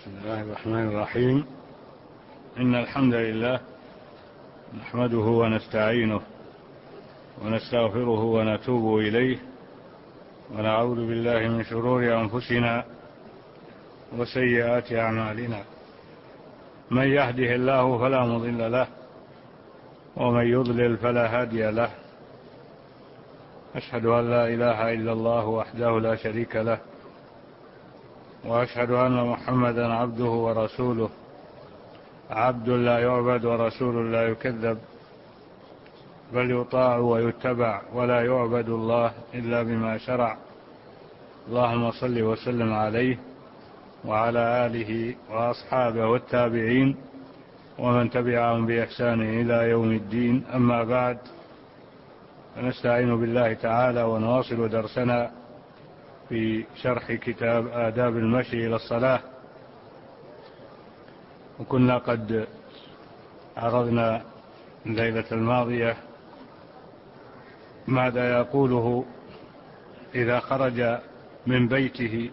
بسم الله الرحمن الرحيم. إن الحمد لله نحمده ونستعينه ونستغفره ونتوب إليه ونعوذ بالله من شرور أنفسنا وسيئات أعمالنا. من يهده الله فلا مضل له ومن يضلل فلا هادي له. أشهد أن لا إله إلا الله وحده لا شريك له، وأشهد أن محمدا عبده ورسوله، عبد لا يعبد ورسول لا يكذب، بل يطاع ويتبع ولا يعبد الله إلا بما شرع. اللهم صل وسلم عليه وعلى آله وأصحابه والتابعين ومن تبعهم بإحسان إلى يوم الدين. أما بعد، فنستعين بالله تعالى ونواصل درسنا في شرح كتاب آداب المشي إلى الصلاة. وكنا قد عرضنا الليلة الماضية ماذا يقوله إذا خرج من بيته،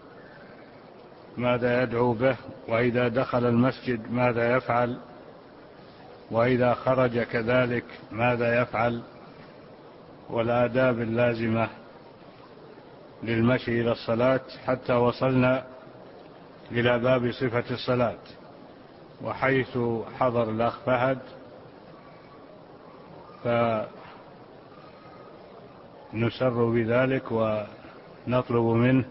ماذا يدعو به، وإذا دخل المسجد ماذا يفعل، وإذا خرج كذلك ماذا يفعل، والآداب اللازمة للمشي إلى الصلاة، حتى وصلنا إلى باب صفة الصلاة، وحيث حضر الأخ فهد فنسر بذلك ونطلب منه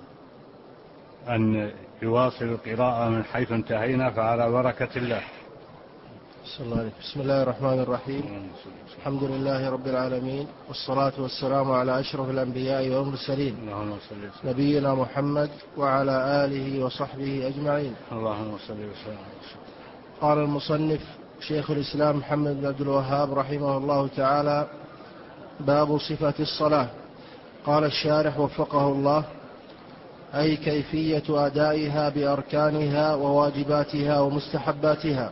أن يواصل القراءة من حيث انتهينا، فعلى بركة الله. بسم الله الرحمن الرحيم. الحمد لله رب العالمين، والصلاة والسلام على أشرف الأنبياء والمرسلين، نبينا محمد وعلى آله وصحبه أجمعين. اللهم صل وسلم. قال المصنف شيخ الإسلام محمد بن عبد الوهاب رحمه الله تعالى: باب صفة الصلاة. قال الشارح وفقه الله: أي كيفية أدائها بأركانها وواجباتها ومستحباتها.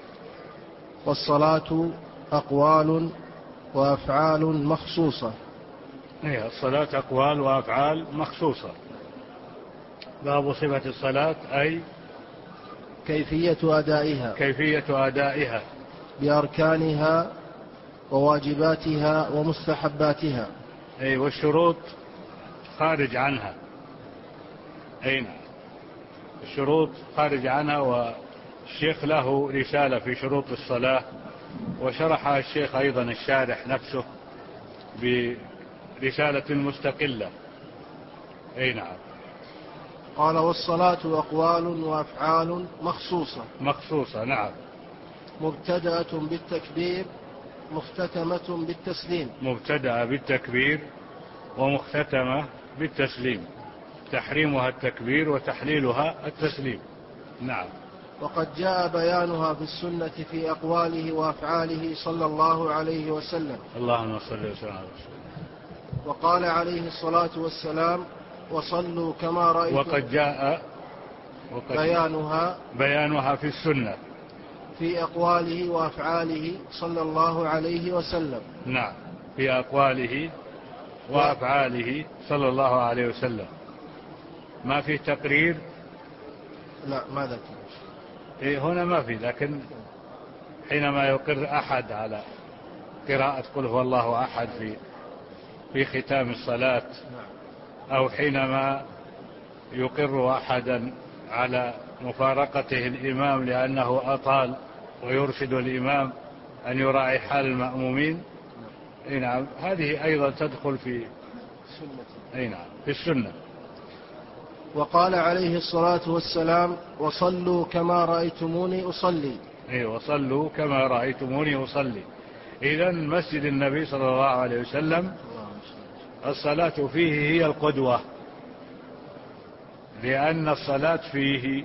والصلاة أقوال وأفعال مخصوصة. الصلاة أقوال وأفعال مخصوصة. باب صفة الصلاة أي كيفية أدائها بأركانها وواجباتها ومستحباتها. والشروط خارج عنها. الشروط خارج عنها، والشيخ له رسالة في شروط الصلاة، وشرحها الشيخ أيضا الشارح نفسه برسالة مستقلة. نعم. قال: والصلاة أقوال وأفعال مخصوصة. نعم. مبتدأة بالتكبير مختتمة بالتسليم. مبتدأة بالتكبير ومختتمة بالتسليم. تحريمها التكبير وتحليلها التسليم. نعم. وقد جاء بيانها في السنة في أقواله وأفعاله صلى الله عليه وسلم. اللهم صل وسلم على رسول الله. وقال عليه الصلاة والسلام: وصلوا كما رأيتم. وقد جاء بيانها في السنة في أقواله وأفعاله صلى الله عليه وسلم. نعم، في أقواله وأفعاله صلى الله عليه وسلم. ما في تقرير؟ لا، ما ذكر. هنا ما في، لكن حينما يقر أحد على قراءة قل هو الله أحد في ختام الصلاة، أو حينما يقر أحدا على مفارقته الإمام لأنه أطال ويرشد الإمام أن يراعي حال المأمومين، نعم، هذه أيضا تدخل في السنة. وقال عليه الصلاة والسلام: وصلوا كما رأيتموني أصلي. وصلوا كما رأيتموني أصلي. إذن مسجد النبي صلى الله عليه وسلم الصلاة فيه هي القدوة، لأن الصلاة فيه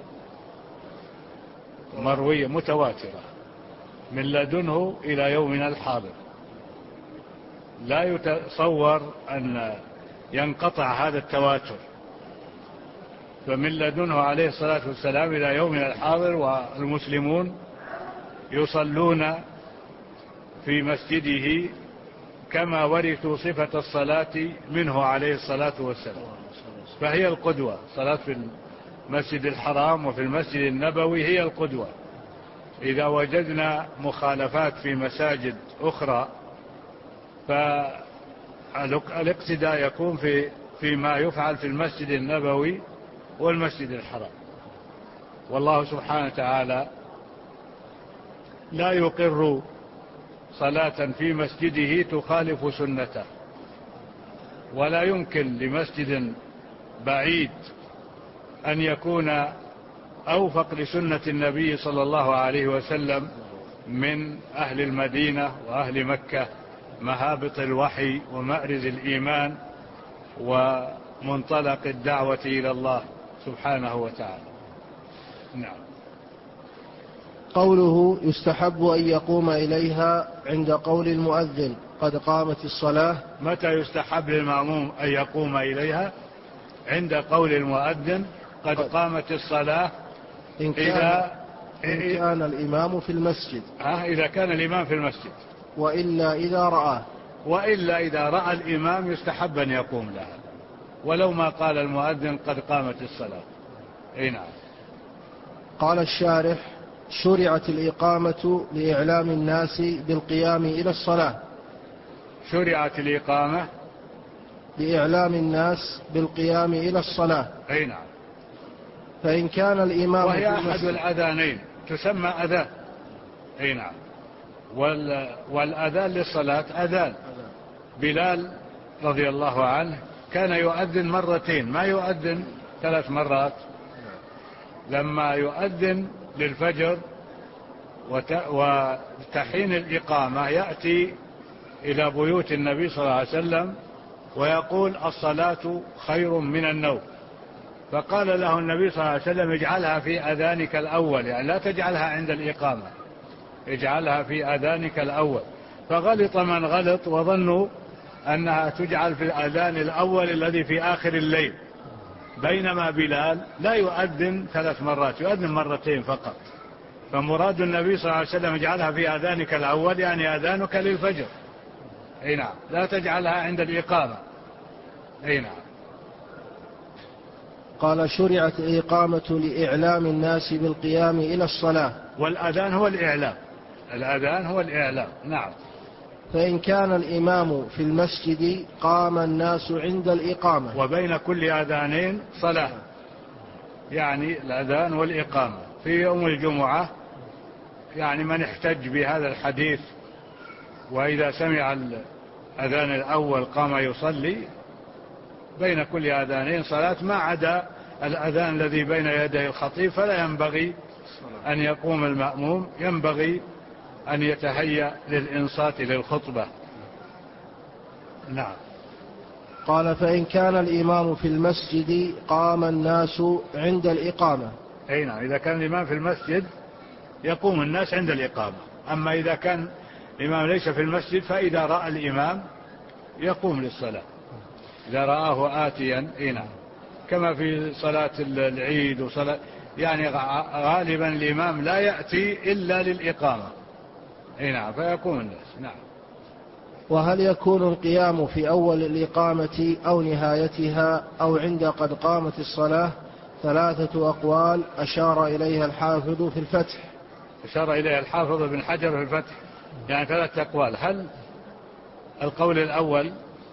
مروية متواترة من لدنه إلى يومنا الحاضر. لا يتصور أن ينقطع هذا التواتر، فمن لدنه عليه الصلاة والسلام إلى يومنا الحاضر، والمسلمون يصلون في مسجده كما ورثوا صفة الصلاة منه عليه الصلاة والسلام. فهي القدوة، صلاة المسجد الحرام وفي المسجد النبوي هي القدوة. إذا وجدنا مخالفات في مساجد أخرى فالاقتداء يكون فيما يفعل في المسجد النبوي والمسجد الحرام. والله سبحانه وتعالى لا يقر صلاة في مسجده تخالف سنته، ولا يمكن لمسجد بعيد أن يكون أوفق لسنة النبي صلى الله عليه وسلم من أهل المدينة وأهل مكة، مهابط الوحي ومأرز الإيمان ومنطلق الدعوة إلى الله سبحانه وتعالى. نعم. قوله يستحب أن يقوم إليها عند قول المؤذن قد قامت الصلاة. متى يستحب للمأموم أن يقوم إليها؟ عند قول المؤذن قد قامت الصلاة. إن كان الإمام في المسجد. إذا كان الإمام في المسجد. وإلا إذا رأى الإمام يستحب أن يقوم لها ولو ما قال المؤذن قد قامت الصلاة. نعم. قال الشارح شرعت الإقامة لإعلام الناس بالقيام إلى الصلاة. شرعت الإقامة لإعلام الناس بالقيام إلى الصلاة. نعم. فإن كان الإمام وهي أحد الأذانين تسمى أذان. نعم. والأذان للصلاة أذان. بلال رضي الله عنه كان يؤذن مرتين، ما يؤذن 3 مرات. لما يؤذن للفجر وتحين الإقامة يأتي إلى بيوت النبي صلى الله عليه وسلم ويقول الصلاة خير من النوم. فقال له النبي صلى الله عليه وسلم اجعلها في أذانك الأول، يعني لا تجعلها عند الإقامة، اجعلها في أذانك الأول. فغلط من غلط وظنوا أنها تجعل في الأذان الأول الذي في آخر الليل، بينما بلال لا يؤذن 3 مرات، يؤذن مرتين فقط. فمراد النبي صلى الله عليه وسلم اجعلها في أذانك الأول يعني أذانك للفجر. نعم. لا تجعلها عند الإقامة. نعم. قال شرعت الإقامة لإعلام الناس بالقيام إلى الصلاة. والأذان هو الإعلام. الأذان هو الإعلام. نعم. فإن كان الإمام في المسجد قام الناس عند الإقامة. وبين كل أذانين صلاة، يعني الأذان والإقامة. في يوم الجمعة يعني من احتج بهذا الحديث وإذا سمع الأذان الأول قام يصلي، بين كل أذانين صلاة، ما عدا الأذان الذي بين يدي الخطيب فلا ينبغي أن يقوم المأموم، ينبغي أن يتهيأ للإنصات للخطبة. نعم. قال فإن كان الإمام في المسجد قام الناس عند الإقامة. نعم. إذا كان الإمام في المسجد يقوم الناس عند الإقامة. أما إذا كان الإمام ليس في المسجد فإذا رأى الإمام يقوم للصلاة إذا رآه آتيا. نعم. كما في صلاة العيد وصلاة، يعني غالبا الإمام لا يأتي إلا للإقامة. نعم. فيقوم الناس. نعم. وهل يكون القيام في أول الإقامة أو نهايتها أو عند قد قامت الصلاة؟ 3 أقوال أشار إليها الحافظ في الفتح. أشار إليها الحافظ بن حجر في الفتح، يعني 3 أقوال. هل القول الأول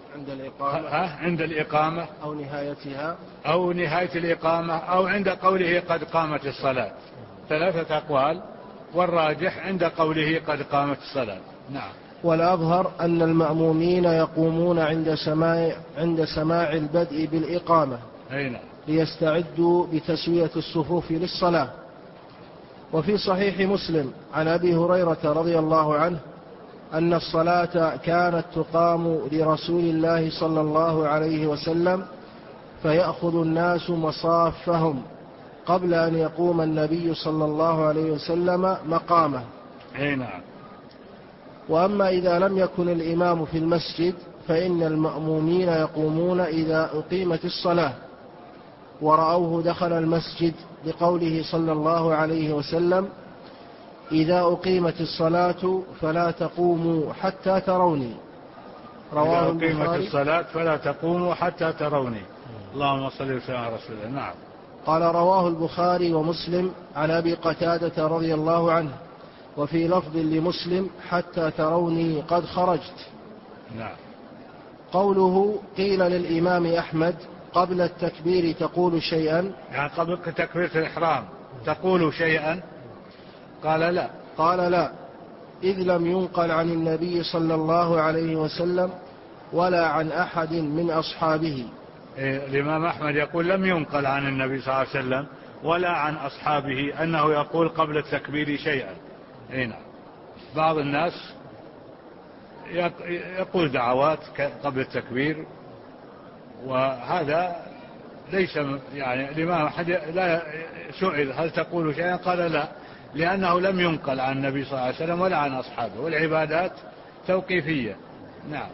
عند الإقامة أو نهايتها أو نهاية الإقامة أو عند قوله قد قامت الصلاة؟ 3 أقوال، والراجح عند قوله قد قامت الصلاة. نعم. والأظهر أن المأمومين يقومون عند سماع البدء بالإقامة ليستعدوا بتسوية الصفوف للصلاة. وفي صحيح مسلم عن أبي هريرة رضي الله عنه أن الصلاة كانت تقام لرسول الله صلى الله عليه وسلم فيأخذ الناس مصافهم قبل أن يقوم النبي صلى الله عليه وسلم مقامه. نعم. وأما إذا لم يكن الإمام في المسجد فإن المأمومين يقومون إذا أقيمت الصلاة ورأوه دخل المسجد، لقوله صلى الله عليه وسلم إذا أقيمت الصلاة فلا تقوموا حتى تروني. رواه البخاري. إذا أقيمت الصلاة فلا تقوموا حتى تروني. اللهم صل وسلم على رسول الله. نعم. قال رواه البخاري ومسلم عن أبي قتادة رضي الله عنه، وفي لفظ لمسلم حتى تروني قد خرجت. نعم. قوله قيل للإمام أحمد قبل التكبير تقول شيئا، يعني قبل تكبيرة الإحرام تقول شيئا؟ قال لا. قال لا، إذ لم ينقل عن النبي صلى الله عليه وسلم ولا عن أحد من أصحابه. الإمام أحمد يقول لم ينقل عن النبي صلى الله عليه وسلم ولا عن أصحابه أنه يقول قبل التكبير شيئا. هنا بعض الناس يقول دعوات قبل التكبير، وهذا ليس يعني الإمام أحمد لا سئل هل تقول شيئا قال لا، لأنه لم ينقل عن النبي صلى الله عليه وسلم ولا عن أصحابه، والعبادات توقيفية. نعم.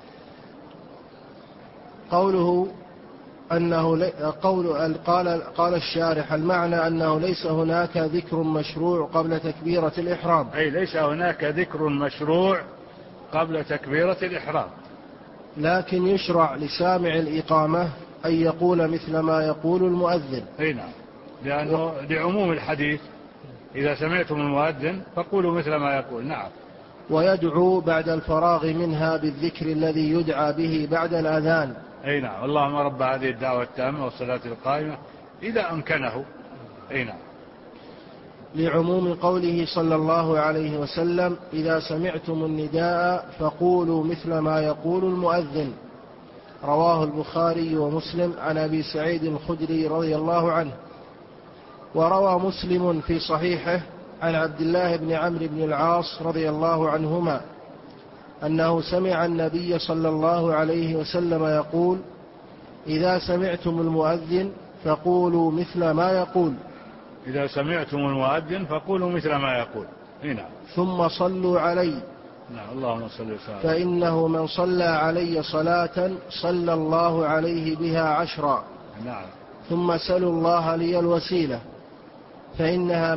قوله أنه قال الشارح المعنى أنه ليس هناك ذكر مشروع قبل تكبيرة الإحرام. أي ليس هناك ذكر مشروع قبل تكبيرة الإحرام، لكن يشرع لسامع الإقامة أن يقول مثل ما يقول المؤذن. أي نعم، لأنه لعموم الحديث إذا سمعتم المؤذن فقولوا مثل ما يقول. نعم. ويدعو بعد الفراغ منها بالذكر الذي يدعى به بعد الأذان. أي نعم. اللهم رب هذه الدعوة التامة والصلاة القائمة إذا أمكنه. أي نعم. لعموم قوله صلى الله عليه وسلم إذا سمعتم النداء فقولوا مثل ما يقول المؤذن. رواه البخاري ومسلم عن أبي سعيد الخدري رضي الله عنه. وروى مسلم في صحيحه عن عبد الله بن عمرو بن العاص رضي الله عنهما أنه سمع النبي صلى الله عليه وسلم يقول إذا سمعتم المؤذن فقولوا مثل ما يقول. إذا سمعتم المؤذن فقولوا مثل ما يقول. نعم. ثم صلوا علي. نعم. اللهم صل وسلم. فإنه من صلى علي صلاة صلى الله عليه بها 10. نعم. ثم سلوا الله لي الوسيلة فإنها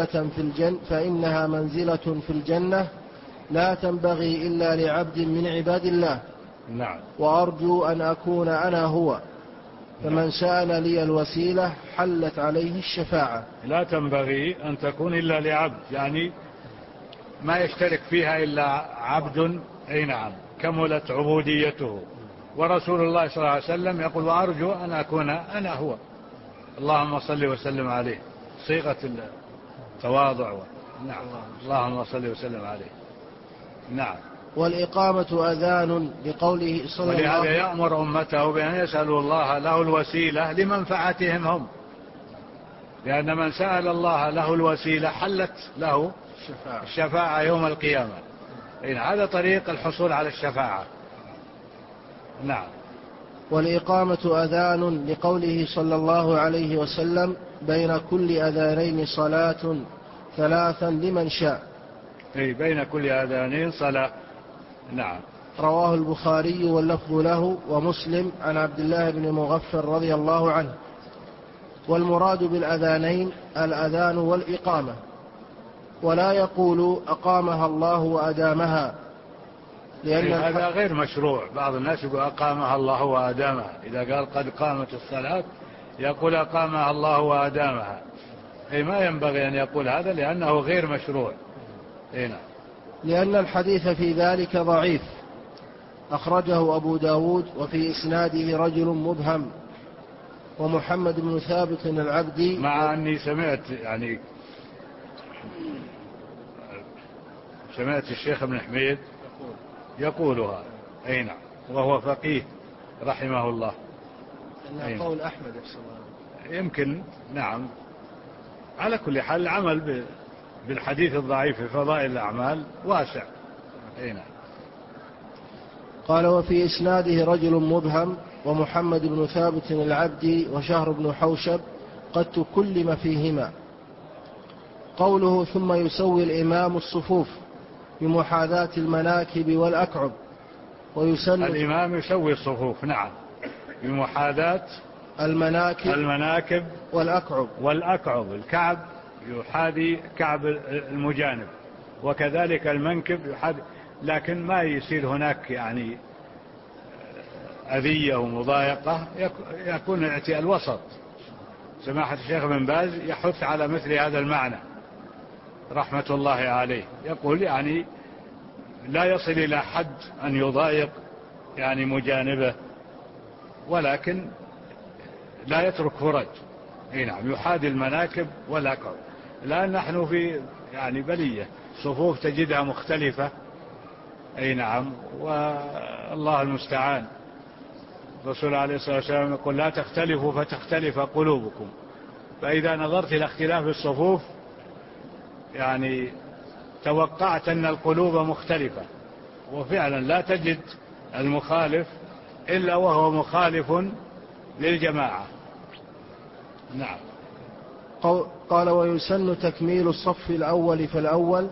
منزلة في الجنة لا تنبغي إلا لعبد من عباد الله. نعم. وأرجو أن أكون أنا هو، فمن سأل لي الوسيلة حلت عليه الشفاعة. لا تنبغي أن تكون إلا لعبد، يعني ما يشترك فيها إلا عبد. أي نعم، كملت عبوديته. ورسول الله صلى الله عليه وسلم يقول وأرجو أن أكون أنا هو. اللهم صل وسلم عليه، صيغة التواضع. نعم. اللهم صل وسلم عليه. نعم. والإقامة أذان لقوله صلى الله عليه وسلم، ولهذا يأمر أمته بأن يسألوا الله له الوسيلة لمنفعتهم هم، لأن من سأل الله له الوسيلة حلت له الشفاعة يوم القيامة. هذا طريق الحصول على الشفاعة. نعم. والإقامة أذان لقوله صلى الله عليه وسلم بين كل أذانين صلاة 3 لمن شاء. أي بين كل أذانين صلاة. نعم. رواه البخاري واللفظ له ومسلم عن عبد الله بن مغفر رضي الله عنه. والمراد بالأذانين الأذان والإقامة، ولا يقول أقامها الله وأدامها، لأن هذا غير مشروع. بعض الناس يقول أقامها الله وأدامها، إذا قال قد قامت الصلاة يقول أقامها الله وأدامها. أي ما ينبغي أن يقول هذا لأنه غير مشروع. هنا. لأن الحديث في ذلك ضعيف، أخرجه أبو داود وفي إسناده رجل مبهم ومحمد بن ثابت العبدي. مع أني سمعت الشيخ ابن حميد يقولها. أي نعم. وهو فقيه رحمه الله. إنه قول أحمد يمكن. نعم. على كل حال العمل بالحديث الضعيف في فضائل الأعمال واسع. نعم. قال وفي إسناده رجل مبهم ومحمد بن ثابت العبدي وشهر بن حوشب قد تكلم فيهما. قوله ثم يسوي الإمام الصفوف بمحاذاة المناكب والأكعب ويسن. الإمام يسوي الصفوف. نعم. بمحاذاة المناكب والأكعب. الكعب يحاذي كعب المجانب، وكذلك المنكب يحاذي، لكن ما يصير هناك يعني أذية ومضايقة، يكون الوسط سماحة الشيخ بن باز يحث على مثل هذا المعنى رحمة الله عليه، يقول يعني لا يصل إلى حد أن يضايق يعني مجانبه، ولكن لا يترك فرج. نعم، يحاذي المناكب والأكعب. الآن نحن في يعني بلية، صفوف تجدها مختلفة. نعم، والله المستعان. الرسول عليه الصلاة والسلام يقول لا تختلفوا فتختلف قلوبكم. فإذا نظرت إلى اختلاف الصفوف يعني توقعت أن القلوب مختلفة، وفعلا لا تجد المخالف إلا وهو مخالف للجماعة. نعم. قال ويسن تكميل الصف الأول فالأول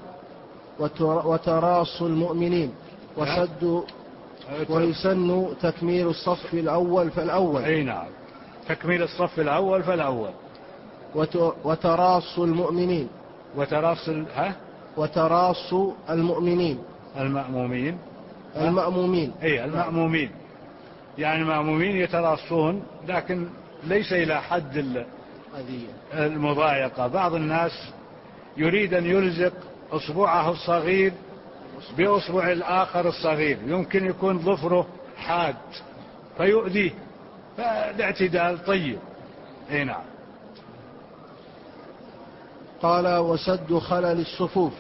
وتراص المؤمنين وسد. ويسن تكميل الصف الأول فالأول. أي نعم، تكميل الصف الأول فالأول. وتراص المؤمنين. وتراص المؤمنين. المأمومين. أي المأمومين. يعني المأمومين يتراصون، لكن ليس إلى حد المضايقة. بعض الناس يريد أن يلزق أصبعه الصغير بأصبع الآخر الصغير، يمكن يكون ظفره حاد فيؤذيه، فالاعتدال طيب. نعم. قال وسد خلل الصفوف.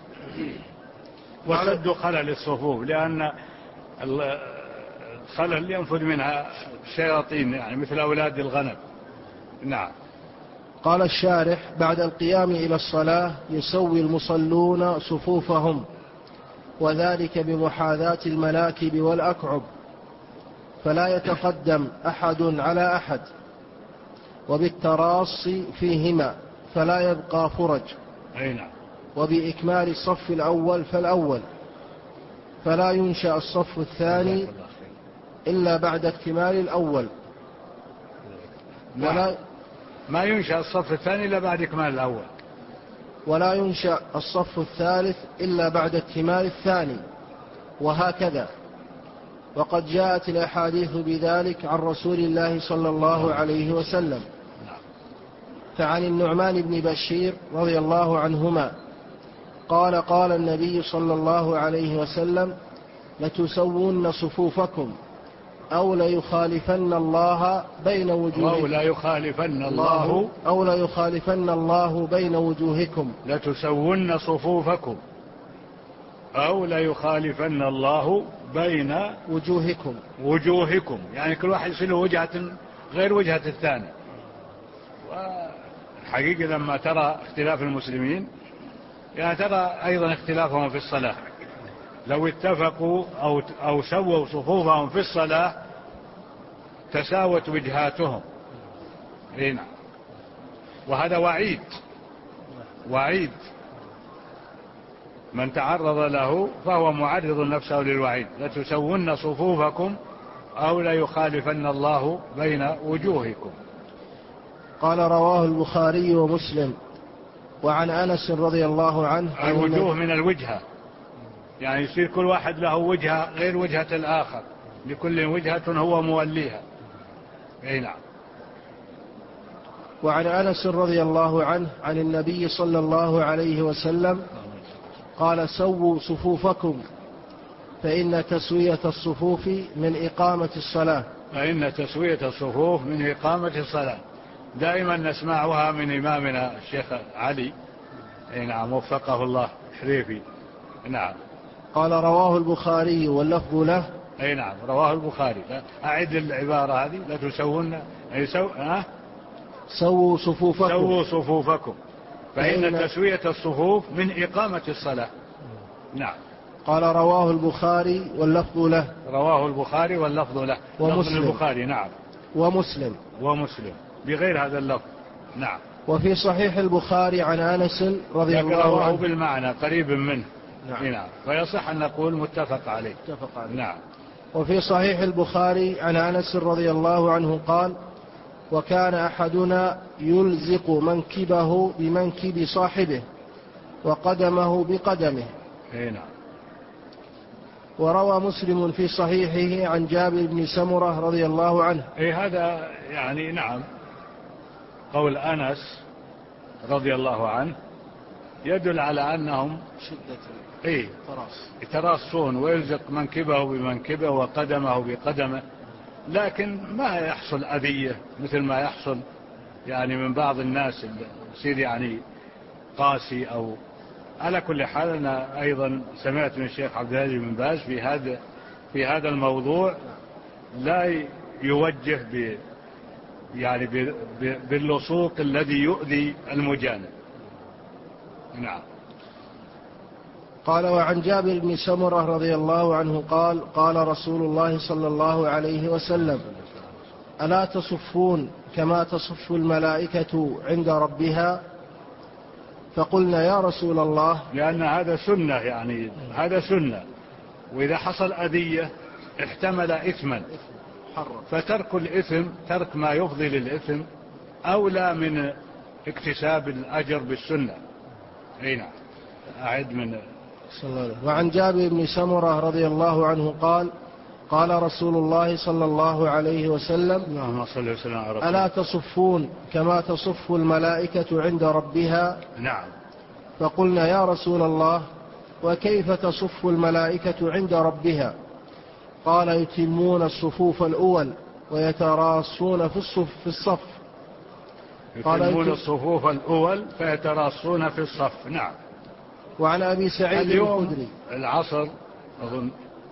وسد خلل الصفوف، لأن الخلل ينفذ منها الشياطين، يعني مثل أولاد الغنم. نعم. قال الشارح بعد القيام إلى الصلاة يسوي المصلون صفوفهم، وذلك بمحاذاة المناكب والأكعب، فلا يتقدم أحد على أحد، وبالتراص فيهما فلا يبقى فرج. نعم. وبإكمال الصف الأول فالأول، فلا ينشأ الصف الثاني إلا بعد اكتمال الأول. ما ينشأ الصف الثاني إلا بعد إكمال الأول. ولا ينشأ الصف الثالث إلا بعد اكتمال الثاني، وهكذا. وقد جاءت الأحاديث بذلك عن رسول الله صلى الله عليه وسلم. فعن النعمان بن بشير رضي الله عنهما قال قال النبي صلى الله عليه وسلم لتسوون صفوفكم أو ليخالفن الله بين وجوهكم. أو ليخالفن الله بين وجوهكم. لتسوون صفوفكم أو ليخالفن الله بين وجوهكم. يعني كل واحد يصير وجهة غير وجهة الثاني. والحقيقة لما ترى اختلاف المسلمين يعني ترى أيضا اختلافهم في الصلاة. لو اتفقوا أو سووا صفوفهم في الصلاة تساوت وجهاتهم. هنا وهذا وعيد من تعرض له فهو معرض نفسه للوعيد. لتسوون صفوفكم أو ليخالفن الله بين وجوهكم. قال رواه البخاري ومسلم. وعن أنس رضي الله عنه الوجوه من الوجهة، يعني يصير كل واحد له وجهة غير وجهة الآخر، لكل وجهة هو موليها. نعم. وعن أنس رضي الله عنه عن النبي صلى الله عليه وسلم قال سووا صفوفكم فإن تسوية الصفوف من إقامة الصلاة. دائما نسمعها من إمامنا الشيخ علي. نعم، وفقه الله حريفي. نعم. قال رواه البخاري واللفظ له. نعم، رواه البخاري. أعد العبارة هذه. لا تسوون سووا صفوفكم فإن تسوية الصفوف من إقامة الصلاة. نعم. قال رواه البخاري واللفظ له. ومسلم. البخاري. نعم. ومسلم بغير هذا اللفظ. نعم. وفي صحيح البخاري عن أنس رضي الله عنه بالمعنى قريب منه. نعم. فيصح أن نقول متفق عليه. نعم. وفي صحيح البخاري عن أنس رضي الله عنه قال وكان أحدنا يلزق منكبه بمنكب صاحبه وقدمه بقدمه. نعم. وروى مسلم في صحيحه عن جابر بن سمرة رضي الله عنه. هذا يعني نعم قول أنس رضي الله عنه يدل على أنهم شدة يتراصون ويلزق منكبه بمنكبه وقدمه بقدمه، لكن ما يحصل أذية مثل ما يحصل يعني من بعض الناس اللي يصير يعني قاسي. أو على كل حال أنا أيضا سمعت من الشيخ عبد الهادي بن باز في هذا الموضوع لا يوجه يعني باللصوق الذي يؤذي المجانب. نعم. قال: وعن جابر بن سمرة رضي الله عنه قال: قال رسول الله صلى الله عليه وسلم: ألا تصفون كما تصف الملائكة عند ربها؟ فقلنا: يا رسول الله. لأن هذا سنة، يعني هذا سنة، وإذا حصل أذية احتمل إثما، فترك الإثم، ترك ما يفضي للإثم أولى من اكتساب الأجر بالسنة. نعم. أعد من وعن جابر بن سمرة رضي الله عنه قال: قال رسول الله صلى الله عليه وسلم: اللهم صل وسلم على رسول الله: ألا تصفون كما تصف الملائكة عند ربها؟ نعم. فقلنا: يا رسول الله، وكيف تصف الملائكة عند ربها؟ قال: يتمون الصفوف الأول ويتراصون في الصف. يتمون الصفوف الأول فيتراصون في الصف. نعم. وعن أبي سعيد الخدري العصر أظن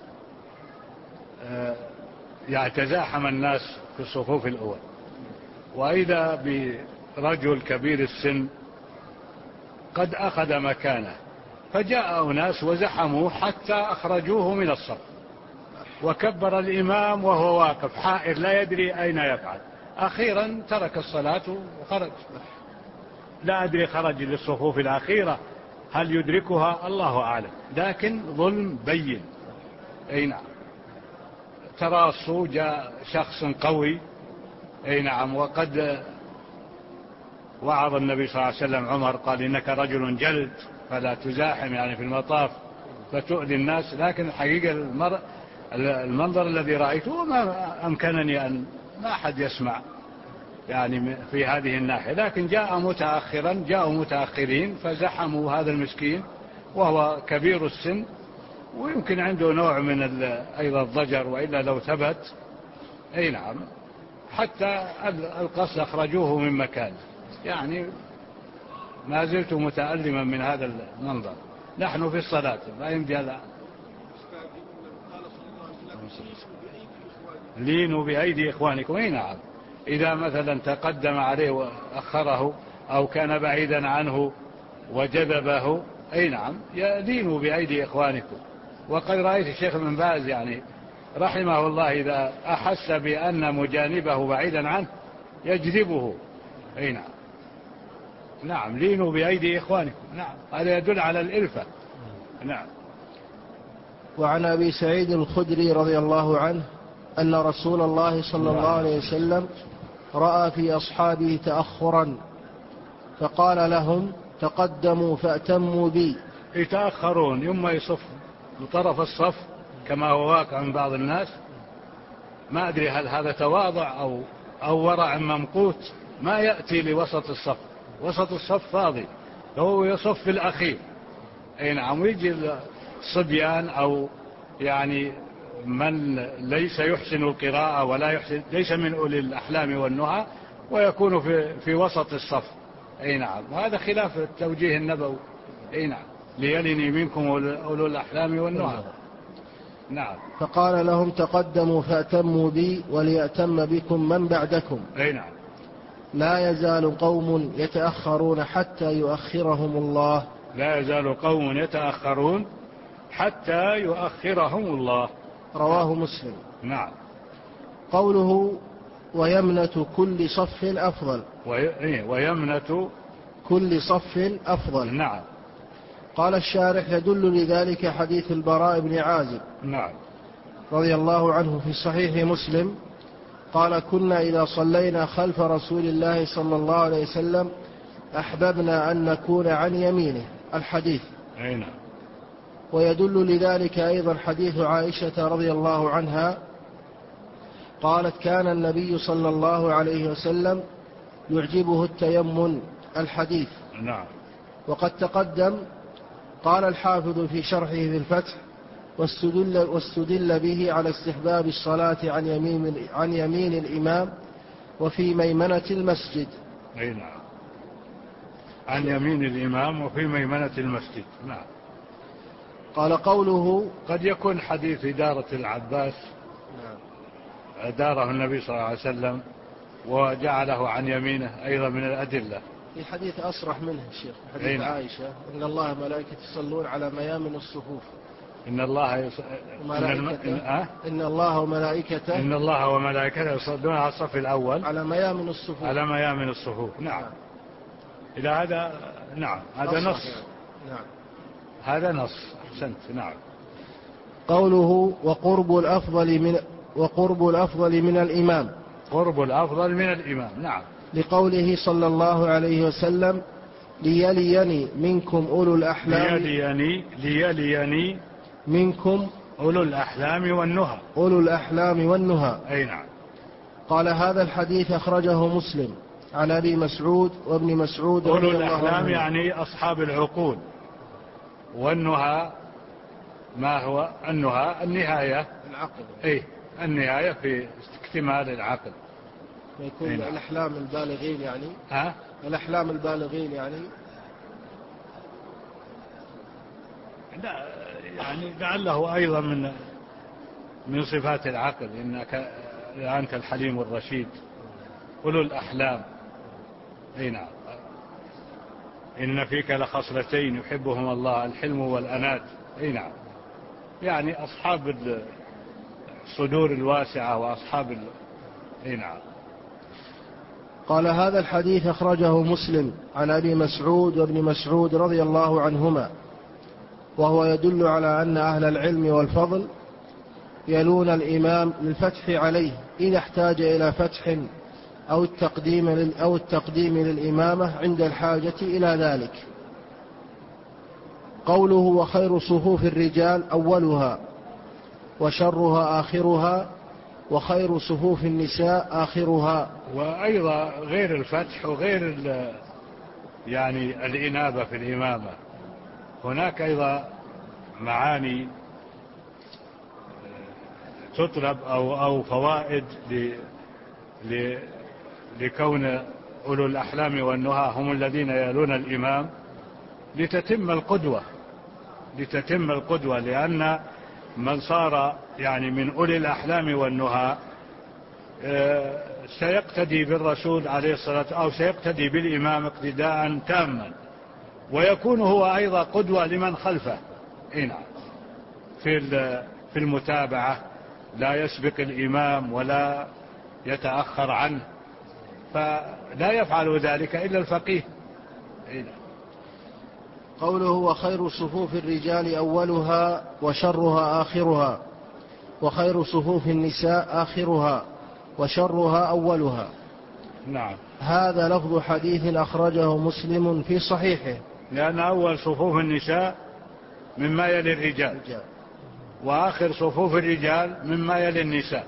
يتزاحم الناس في الصفوف الأول، وإذا برجل كبير السن قد أخذ مكانه، فجاء أناس وزحموه حتى أخرجوه من الصف، وكبر الإمام وهو واقف حائر لا يدري أين يفعل. أخيرا ترك الصلاة وخرج. لا أدري خرج للصفوف الأخيرة هل يدركها، الله أعلم، لكن ظلم بين. نعم. تراصوا، جاء شخص قوي. نعم. وقد وعظ النبي صلى الله عليه وسلم عمر، قال: إنك رجل جلد فلا تزاحم، يعني في المطاف فتؤذي الناس. لكن الحقيقة المنظر الذي رأيته ما أمكنني أن ما أحد يسمع يعني في هذه الناحية، لكن جاءوا متأخرين فزحموا هذا المسكين وهو كبير السن، ويمكن عنده نوع من أيضا الضجر، وإلا لو ثبت. نعم. حتى القصد أخرجوه من مكانه. يعني ما زلت متألما من هذا المنظر. نحن في الصلاة لا يمدي هذا. لينوا بأيدي إخوانكم. نعم. إذا مثلا تقدم عليه وأخره أو كان بعيدا عنه وجذبه، نعم، يلينوا بأيدي إخوانكم. وقد رأيت الشيخ بن باز يعني رحمه الله إذا أحس بأن مجانبه بعيدا عنه يجذبه. نعم. نعم. لينوا بأيدي إخوانكم. نعم. هذا يدل على الإلفة. نعم. وعن أبي سعيد الخدري رضي الله عنه أن رسول الله صلى الله عليه وسلم رأى في أصحابه تأخرا فقال لهم: تقدموا فأتموا بي. يتأخرون، يما يصف بطرف الصف كما هو واقع من بعض الناس. ما أدري هل هذا تواضع أو ورع ممقوت، ما يأتي لوسط الصف. وسط الصف فاضي، فهو يصف في الأخير. نعم. ويجي الصبيان أو يعني من ليس يحسن القراءة ولا يحسن، ليس من أولي الأحلام والنهى، ويكون في وسط الصف. نعم. وهذا خلاف التوجيه النبوي. نعم. ليلني منكم أولو الأحلام والنهى. نعم. فقال لهم: تقدموا فأتموا بي وليأتم بكم من بعدكم. نعم. لا يزال قوم يتأخرون حتى يؤخرهم الله. لا يزال قوم يتأخرون حتى يؤخرهم الله. رواه مسلم. نعم. قوله: ويمنة كل صف أفضل. ويمنة كل صف أفضل. نعم. قال الشارح: يدل لذلك حديث البراء بن عازب نعم رضي الله عنه في صحيح مسلم قال: كنا إذا صلينا خلف رسول الله صلى الله عليه وسلم أحببنا أن نكون عن يمينه. الحديث. نعم. ويدل لذلك أيضا حديث عائشة رضي الله عنها قالت: كان النبي صلى الله عليه وسلم يعجبه التيمم. الحديث. نعم. وقد تقدم قال الحافظ في شرحه في الفتح: واستدل به على استحباب الصلاة عن يمين الإمام وفي ميمنة المسجد. أي نعم، عن يمين الإمام وفي ميمنة المسجد. نعم. قال قوله: قد يكون حديث إدارة العباس أداره النبي صلى الله عليه وسلم وجعله عن يمينه أيضا من الأدلة. في حديث أصرح منه الشيخ، حديث عائشة: إن الله ملائكة يصلون على ميامن الصفوف. إن الله إن الله وملائكته يصلون على الصف الأول على ميامن الصفوف. على ميامن الصفوف. نعم. إلى هذا. نعم، هذا نص. نعم، هذا نص. أحسنت. نعم. قوله: وقرب الأفضل من الإمام. قرب الأفضل من الإمام. نعم. لقوله صلى الله عليه وسلم: ليليني منكم أولو الأحلام. ليليني منكم أولو الأحلام والنهى. أولو الأحلام والنهى. أي نعم. قال: هذا الحديث أخرجه مسلم عن أبي مسعود وابن مسعود. أولو الأحلام يعني أصحاب العقول، والنهى ما هو النهى؟ النهاية، العقل. إيه، النهاية في اكتمال العقل. يكون الأحلام البالغين يعني. الأحلام البالغين يعني. لا، يعني لعله أيضا من صفات العقل. إنك أنت الحليم الرشيد. أولو الأحلام. أي نعم. إن فيك لخصلتين يحبهم الله: الحلم والأنات. أي نعم، يعني أصحاب الصدور الواسعة وأصحاب أي نعم. قال: هذا الحديث أخرجه مسلم عن أبي مسعود وابن مسعود رضي الله عنهما، وهو يدل على أن أهل العلم والفضل يلون الإمام للفتح عليه إذا احتاج إلى فتح أو التقديم للإمامة عند الحاجة إلى ذلك. قوله: وخير صفوف الرجال أولها وشرها آخرها وخير صفوف النساء آخرها. وأيضا غير الفتح وغير يعني الإنابة في الإمامة، هناك أيضا معاني تطلب أو فوائد لكون أولو الأحلام والنهى هم الذين يلون الإمام لتتم القدوة، لأن من صار يعني من أولي الأحلام والنهى سيقتدي بالرسول عليه الصلاة والسلام، أو سيقتدي بالإمام اقتداء تاما، ويكون هو أيضا قدوة لمن خلفه. نعم. في المتابعة لا يسبق الإمام ولا يتأخر عنه، فلا يفعل ذلك إلا الفقيه. نعم. قوله: وخير صفوف الرجال أولها وشرها آخرها وخير صفوف النساء آخرها وشرها أولها. نعم. هذا لفظ حديث أخرجه مسلم في صحيحه، لأن أول صفوف النساء مما يلي الرجال، وآخر صفوف الرجال مما يلي النساء،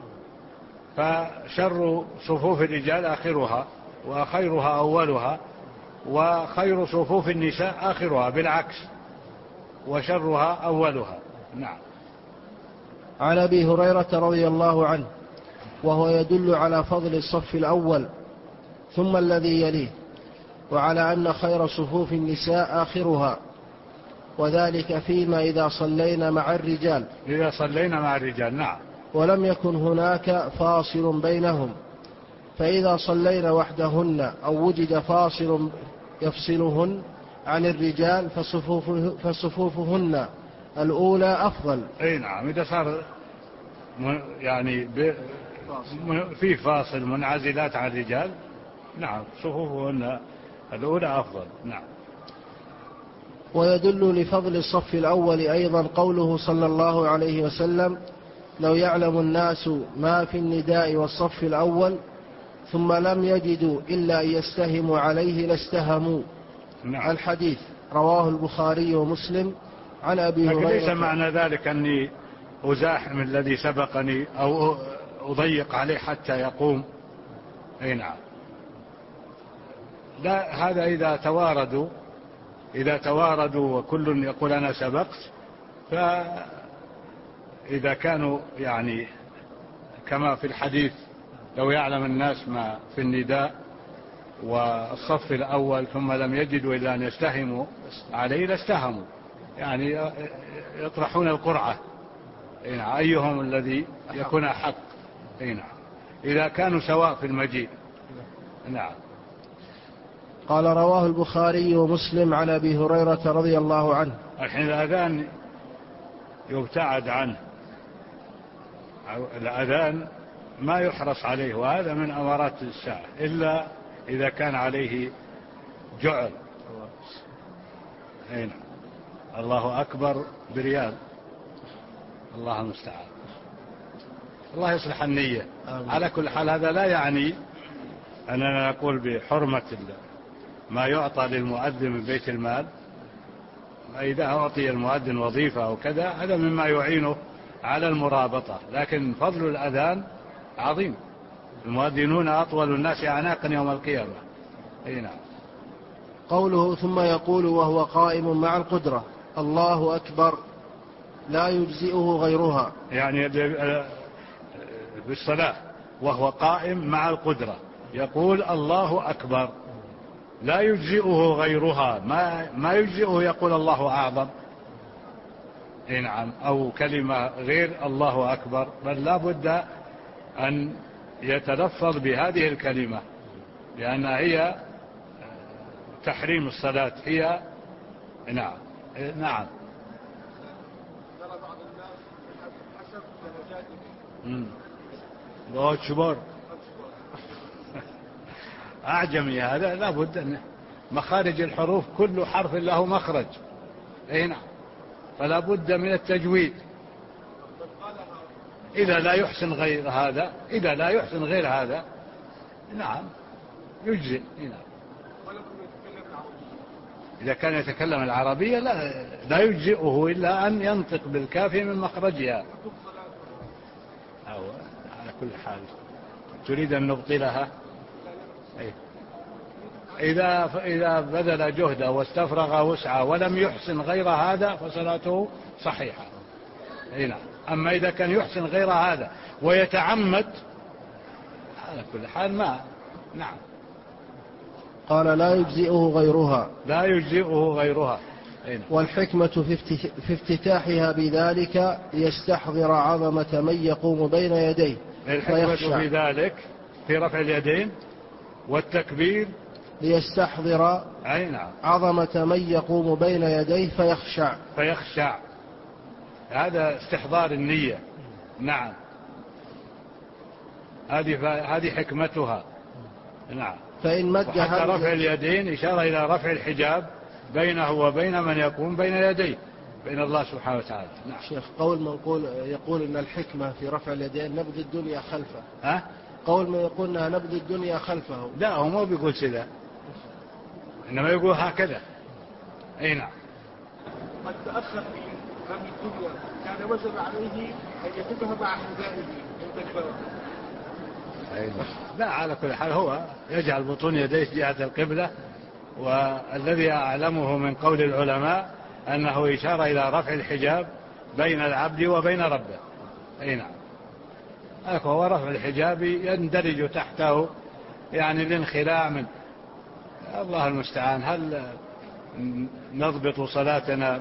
فشر صفوف الرجال آخرها وخيرها أولها، وخير صفوف النساء آخرها بالعكس، وشرها أولها. نعم. عن أبي هريرة رضي الله عنه، وهو يدل على فضل الصف الأول ثم الذي يليه، وعلى أن خير صفوف النساء آخرها، وذلك فيما إذا صلينا مع الرجال. نعم. ولم يكن هناك فاصل بينهم، فإذا صلينا وحدهن أو وجد فاصل يفصلهن عن الرجال فصفوفهن الأولى أفضل. أي نعم. إذا صار يعني في فاصل منعزلات عن الرجال، نعم، صفوفهن الأولى أفضل. نعم. ويدل لفضل الصف الأول أيضا قوله صلى الله عليه وسلم: لو يعلم الناس ما في النداء والصف الأول ثم لم يجدوا إلا أن يستهموا عليه لاستهموا. نعم. الحديث رواه البخاري ومسلم عن أبي هريرة. ليس معنى ذلك أني أزاحم الذي سبقني أو أضيق عليه حتى يقوم. أي نعم. هذا إذا تواردوا وكل يقول أنا سبقت، فإذا كانوا يعني كما في الحديث لو يعلم الناس ما في النداء والصف الأول ثم لم يجدوا إلا أن يستهموا عليه لاستهموا، يعني يطرحون القرعة أيهم الذي يكون أحق. إذا كانوا سواء في المجيء. نعم. قال رواه البخاري ومسلم عن أبي هريرة رضي الله عنه. الحين الأذان يبتعد عنه، الأذان ما يحرص عليه، وهذا من أمارات الساعة إلا إذا كان عليه جعل. الله أكبر بريال، الله المستعان. الله يصلح النية. على كل حال هذا لا يعني أننا نقول بحرمة ما يعطى للمؤذن من بيت المال. إذا أعطي المؤذن وظيفة أو كذا هذا مما يعينه على المرابطة، لكن فضل الأذان عظيم. المؤذنون أطول الناس أعناقا يوم القيامة. نعم. قوله ثم يقول وهو قائم مع القدرة الله أكبر لا يجزئه غيرها، يعني بالصلاة وهو قائم مع القدرة يقول الله أكبر لا يجزئه غيرها، ما يجزئه يقول الله أعظم. نعم. أو كلمة غير الله أكبر، بل لا بد أن يتلفظ بهذه الكلمة لأنها هي تحريم الصلاة هي. نعم. نعم. الله شبر أعجمي هذا لا بد أن مخارج الحروف كل حرف له مخرج. نعم. فلا بد من التجويد. إذا لا يحسن غير هذا نعم يجزئ. نعم. إذا كان يتكلم العربية لا يجزئه إلا أن ينطق بالكاف من مخرجها. على كل حال تريد أن نبطلها. إذا بذل جهده واستفرغ وسعه ولم يحسن غير هذا فصلاته صحيحة. نعم. أما إذا كان يحسن غير هذا ويتعمد على كل حال ما. نعم. قال لا يجزئه غيرها. والحكمة في افتتاحها بذلك ليستحضر عظمة من يقوم بين يديه. الحكمة في ذلك في رفع اليدين والتكبير ليستحضر عظمة من يقوم بين يديه فيخشع. هذا استحضار النية. نعم. هذه حكمتها. نعم. فإن مد وحتى رفع اليدين إشارة إلى رفع الحجاب بينه وبين من يقوم بين يديه بين الله سبحانه وتعالى. نعم. شيخ قول من يقول إن الحكمة في رفع اليدين نبذ الدنيا خلفه. قول من يقول أنها نبذ الدنيا خلفه. لا هو ما بيقول كذا، إنما يقول هكذا. نعم. قد تأخر في رمي الدنيا كان وجب عليه أن يتبه مع حذائه عند الباب. لا على كل حال هو يجعل بطون يديه جهة القبلة، والذي أعلمه من قول العلماء أنه إشارة إلى رفع الحجاب بين العبد وبين ربه. نعم. هو رفع الحجاب يندرج تحته يعني الانخلاع من الله المستعان. هل نضبط صلاتنا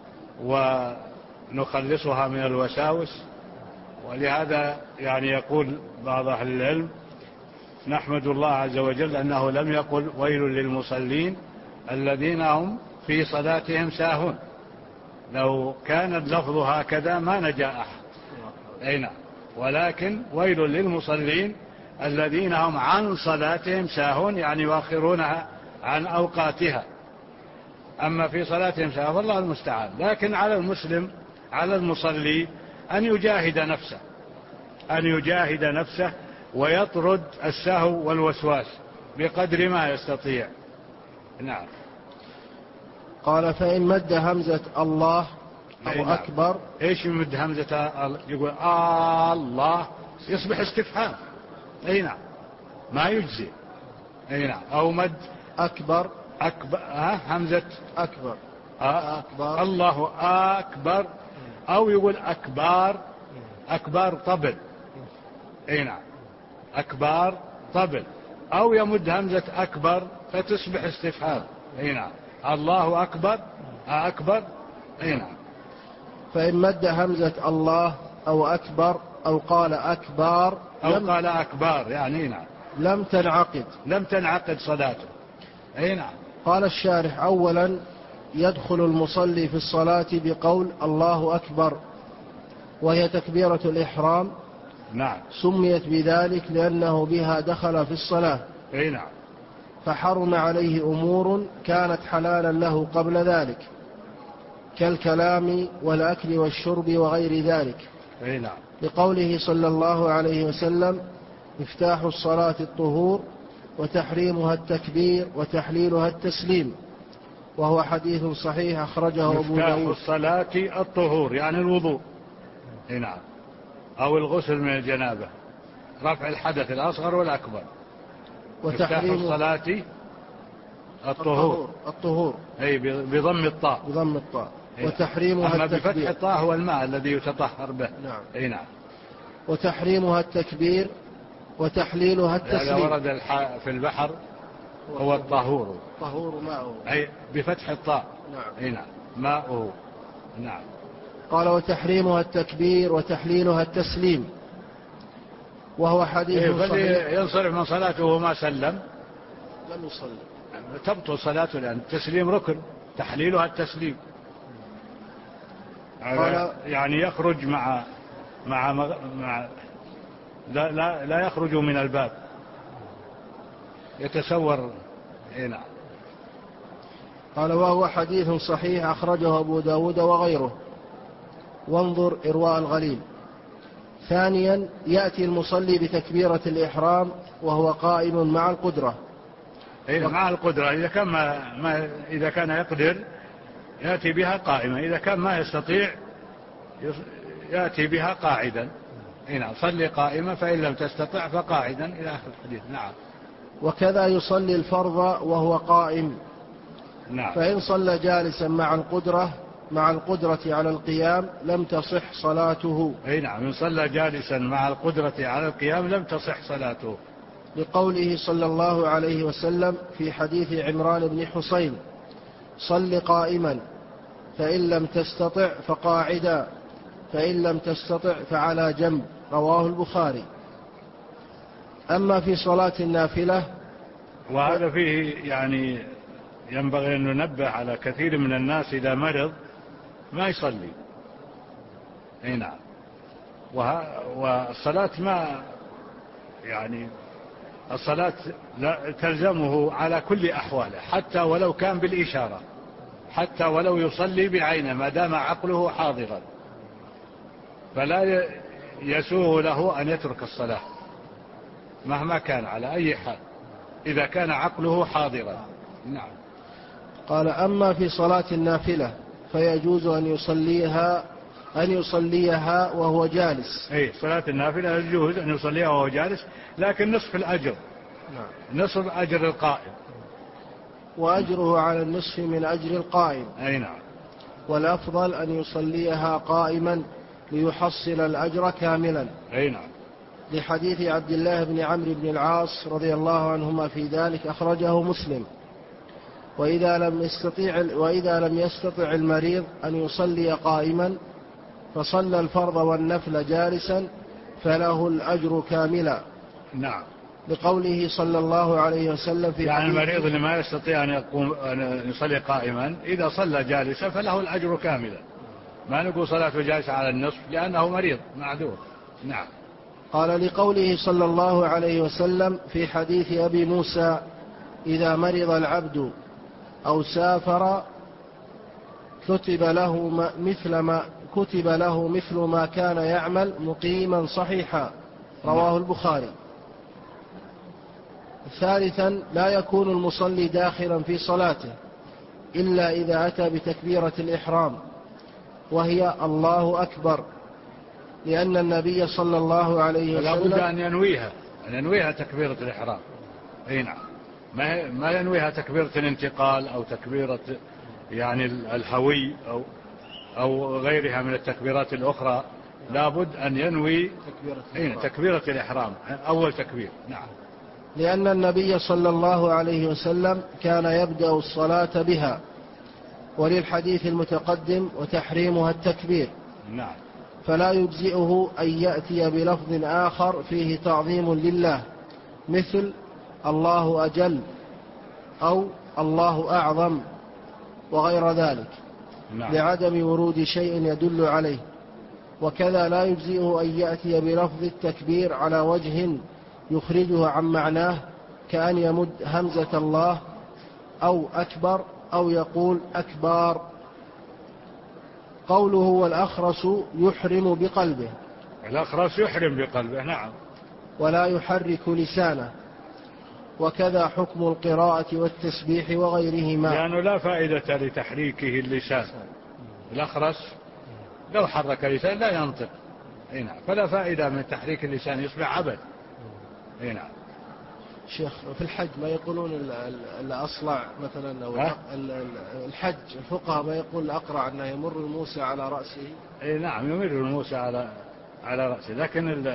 ونخلصها من الوساوس؟ ولهذا يعني يقول بعض أهل العلم نحمد الله عز وجل أنه لم يقل ويل للمصلين الذين هم في صلاتهم ساهون. لو كان اللفظ هكذا ما نجا أحد. ولكن ويل للمصلين الذين هم عن صلاتهم ساهون، يعني يؤخرونها عن أوقاتها. أما في صلاتهم ساهون فالله المستعان. لكن على المسلم على المصلي أن يجاهد نفسه ويطرد السهو والوسواس بقدر ما يستطيع. نعم. قال فإن مد همزة الله أو أكبر. إيش يمد همزة؟ يقول الله يصبح استفهام. نعم. ما يجزي. نعم. أو مد أكبر. أكبر همزة أكبر. أكبر. الله أكبر، أو يقول أكبار. أكبار طبل. أي نعم، أكبار طبل، أو يمد همزة أكبر فتصبح استفهام. أي نعم، الله أكبر. أكبر. أي نعم. فإن مد همزة الله أو أكبر أو قال أكبار أو قال أكبار يعني نعم لم تنعقد صلاته. أي نعم. قال الشارح: أولا يدخل المصلي في الصلاة بقول الله أكبر، وهي تكبيرة الإحرام. نعم. سميت بذلك لأنه بها دخل في الصلاة. أي نعم. فحرم عليه أمور كانت حلالا له قبل ذلك، كالكلام والأكل والشرب وغير ذلك. أي نعم. لقوله صلى الله عليه وسلم: مفتاح الصلاة الطهور، وتحريمها التكبير، وتحليلها التسليم، وهو حديث صحيح أخرجه أبو داود. مفتاح الصلاة الطهور يعني الوضوء. أي نعم، أو الغسل من الجنابة، رفع الحدث الأصغر والأكبر. مفتاح الصلاة الطهور. أي بضم الطاء. وتحريمها أما التكبير. بفتح الطاء هو الماء الذي يتطهر به. نعم. أي نعم. وتحريمها التكبير، وتحليلها التسليم. يعني ورد في البحر هو الطهور. طهور ماؤه. أي بفتح الطاء. نعم. أي نعم، ماؤه. نعم. قال: وتحريمها التكبير، وتحليلها التسليم، وهو حديث صحيح. ينصرف من صلاته وما سلم لم يصلي، تبطل صلاته، لأن التسليم ركن، تحليلها التسليم. يعني يخرج مع لا يخرج من الباب، يتسور. نعم. قال: وهو حديث صحيح أخرجه أبو داود وغيره، وانظر إرواء الغليل. ثانيا يأتي المصلي بتكبيرة الإحرام وهو قائم مع القدرة. مع القدرة، إذا كان يقدر يأتي بها قائمة، إذا كان ما يستطيع يأتي بها قاعدا. نعم، صلي قائمة، فإن لم تستطع فقاعدا، إلى آخر الحديث. نعم. وكذا يصلي الفرض وهو قائم. نعم. فإن صلى جالسا مع القدرة على القيام لم تصح صلاته. أي نعم، إن صلى جالسا مع القدرة على القيام لم تصح صلاته. لقوله صلى الله عليه وسلم في حديث عمران بن حسين: صل قائما، فإن لم تستطع فقاعدا، فإن لم تستطع فعلى جنب. رواه البخاري. أما في صلاة النافلة، وهذا فيه يعني ينبغي أن ننبه على كثير من الناس إذا مرض ما يصلي. أي نعم. والصلاة الصلاة لا تلزمه على كل أحواله، حتى ولو كان بالإشارة، حتى ولو يصلي بعينه، ما دام عقله حاضرا، فلا يسوغ له أن يترك الصلاة مهما كان على أي حال، إذا كان عقله حاضرا. نعم. قال: أما في صلاة النافلة فيجوز أن يصليها وهو جالس. أي صلاة النافلة يجوز أن يصليها وهو جالس، لكن نصف الأجر. نعم. نصف أجر القائم، وأجره على النصف من أجر القائم. أي نعم. والأفضل أن يصليها قائما ليحصل الأجر كاملا. أي نعم. لحديث عبد الله بن عمرو بن العاص رضي الله عنهما في ذلك، أخرجه مسلم. وإذا لم يستطع المريض أن يصلي قائما فصلى الفرض والنفل جالسا فله الأجر كاملا. نعم. لقوله صلى الله عليه وسلم في يعني المريض اللي ما يستطيع أن يصلي قائما إذا صلى جالسا فله الأجر كاملا، ما نقول صلاته جالسة على النصف لأنه مريض معذور. نعم. قال: لقوله صلى الله عليه وسلم في حديث أبي موسى: إذا مرض العبد أو سافر كتب له مثل ما كان يعمل مقيما صحيحا. رواه البخاري. ثالثا لا يكون المصلي داخلا في صلاته إلا إذا أتى بتكبيرة الإحرام وهي الله أكبر، لأن النبي صلى الله عليه وسلم لا بد أن ينويها تكبيرة الإحرام. أي نعم. ما ينويها تكبيرة الانتقال أو تكبيرة يعني الهوي أو غيرها من التكبيرات الأخرى، لابد أن ينوي تكبيرة الإحرام أول تكبير. نعم. لأن النبي صلى الله عليه وسلم كان يبدأ الصلاة بها، وللحديث المتقدم وتحريمها التكبير. نعم. فلا يجزئه أن يأتي بلفظ آخر فيه تعظيم لله، مثل الله أجل أو الله أعظم وغير ذلك. نعم. لعدم ورود شيء يدل عليه. وكذا لا يجزئه أن يأتي بلفظ التكبير على وجه يخرجه عن معناه، كأن يمد همزة الله أو أكبر أو يقول أكبر. قوله والأخرس يحرم بقلبه، الأخرس يحرم بقلبه. نعم. ولا يحرك لسانه. وكذا حكم القراءة والتسبيح وغيرهما، لأنه لا فائدة لتحريكه اللسان. الأخرس لو حرك اللسان لا ينطق. نعم. فلا فائدة من تحريك اللسان، يصبح عبث. نعم. شيخ في الحج ما يقولون الأصلع مثلا أو الحج، الفقهاء ما يقول الأقرع أنه يمر الموسى على رأسه. نعم، يمر الموسى على رأسه، لكن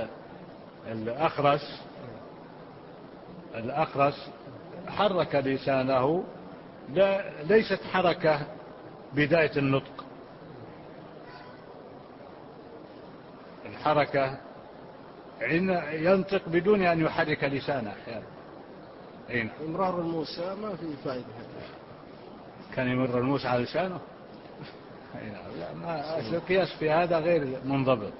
الأخرس حرك لسانه، ليست حركة بداية النطق، الحركة ينطق بدون أن يحرك لسانه أحيانا. إمرار الموسى ما في فائدة. كان يمر الموسى على لسانه. القياس في هذا غير منضبط.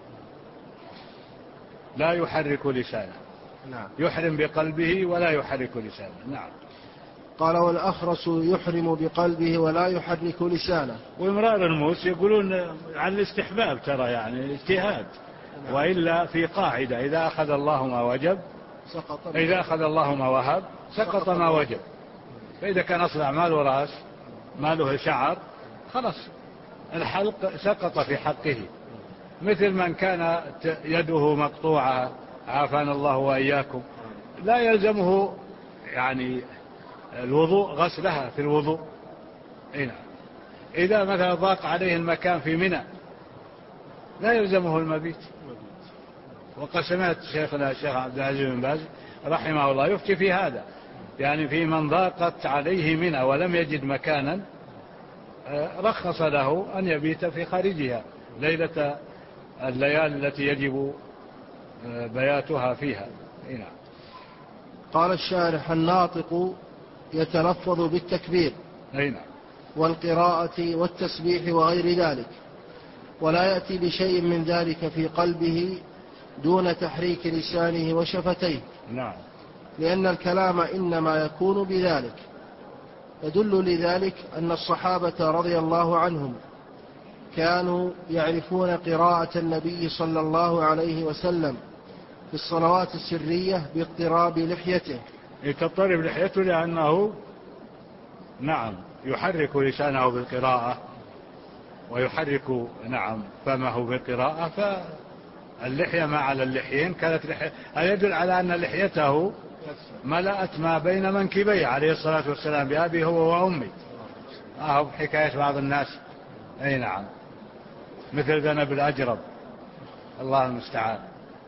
لا يحرك لسانه. نعم. يحرم بقلبه ولا يحرك لسانه. نعم. قال والأخرس يحرم بقلبه ولا يحرك لسانه. وإمرار الموس يقولون عن الاستحباب، ترى يعني اجتهاد. نعم. وإلا في قاعدة: إذا أخذ الله ما وجب إذا أخذ الله ما وهب سقط ما وجب. فإذا كان أصلع ماله رأس ماله شعر خلاص الحلق سقط في حقه، مثل من كان يده مقطوعة عافانا الله وإياكم لا يلزمه يعني الوضوء غسلها في الوضوء. إذا مثلا ضاق عليه المكان في منى لا يلزمه المبيت. وقد سمعت شيخنا الشيخ عبد العزيز بن باز رحمه الله يفتي في هذا، يعني في من ضاقت عليه منى ولم يجد مكانا رخص له أن يبيت في خارجها ليلة الليالي التي يجب بياتها فيها. قال الشارح: الناطق يتلفظ بالتكبير والقراءة والتسبيح وغير ذلك، ولا يأتي بشيء من ذلك في قلبه دون تحريك لسانه وشفتيه. نعم. لأن الكلام إنما يكون بذلك. يدل لذلك أن الصحابة رضي الله عنهم كانوا يعرفون قراءة النبي صلى الله عليه وسلم في الصلوات السرية باضطراب لحيته. تضطرب لحيته لأنه نعم يحرك لسانه بالقراءة ويحرك نعم فمه بالقراءة، فاللحية ما على اللحيين كانت لحية. يدل على أن لحيته ملأت ما بين منكبيه عليه الصلاة والسلام بأبي هو وأمي. حكاية بعض الناس نعم مثل ذنب الأجرب، الله المستعان.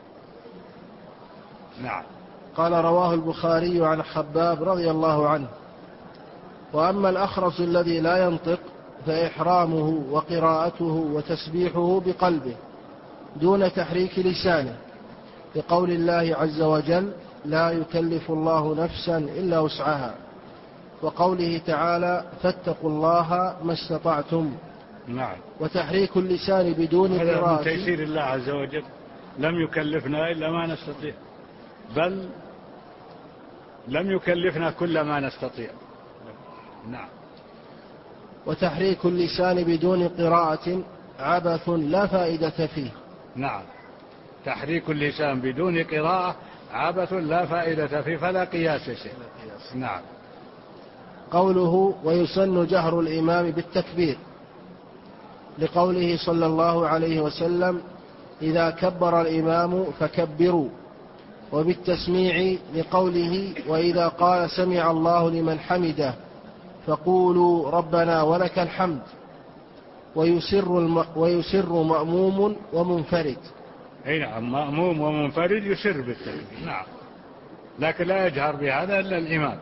نعم. قال رواه البخاري عن خباب رضي الله عنه: وأما الأخرس الذي لا ينطق فإحرامه وقراءته وتسبيحه بقلبه دون تحريك لسانه، لقول الله عز وجل: لا يكلف الله نفسا إلا وسعها، وقوله تعالى: فاتقوا الله ما استطعتم. نعم. وتحريك اللسان بدون قراءة هذا من تيسير الله عز وجل، لم يكلفنا إلا ما نستطيع، بل لم يكلفنا كل ما نستطيع. نعم. وتحريك اللسان بدون قراءة عبث لا فائدة فيه. نعم. تحريك اللسان بدون قراءة عبث لا فائدة فيه، فلا قياس شيء. نعم. قوله: ويسن جهر الإمام بالتكبير، لقوله صلى الله عليه وسلم: إذا كبر الإمام فكبروا، وبالتسميع لقوله وإذا قال سمع الله لمن حمده فقولوا ربنا ولك الحمد، ويسر مأموم ومنفرد. أي نعم، مأموم ومنفرد يسر بالتكبير، نعم، لكن لا يجهر بهذا إلا الإمام.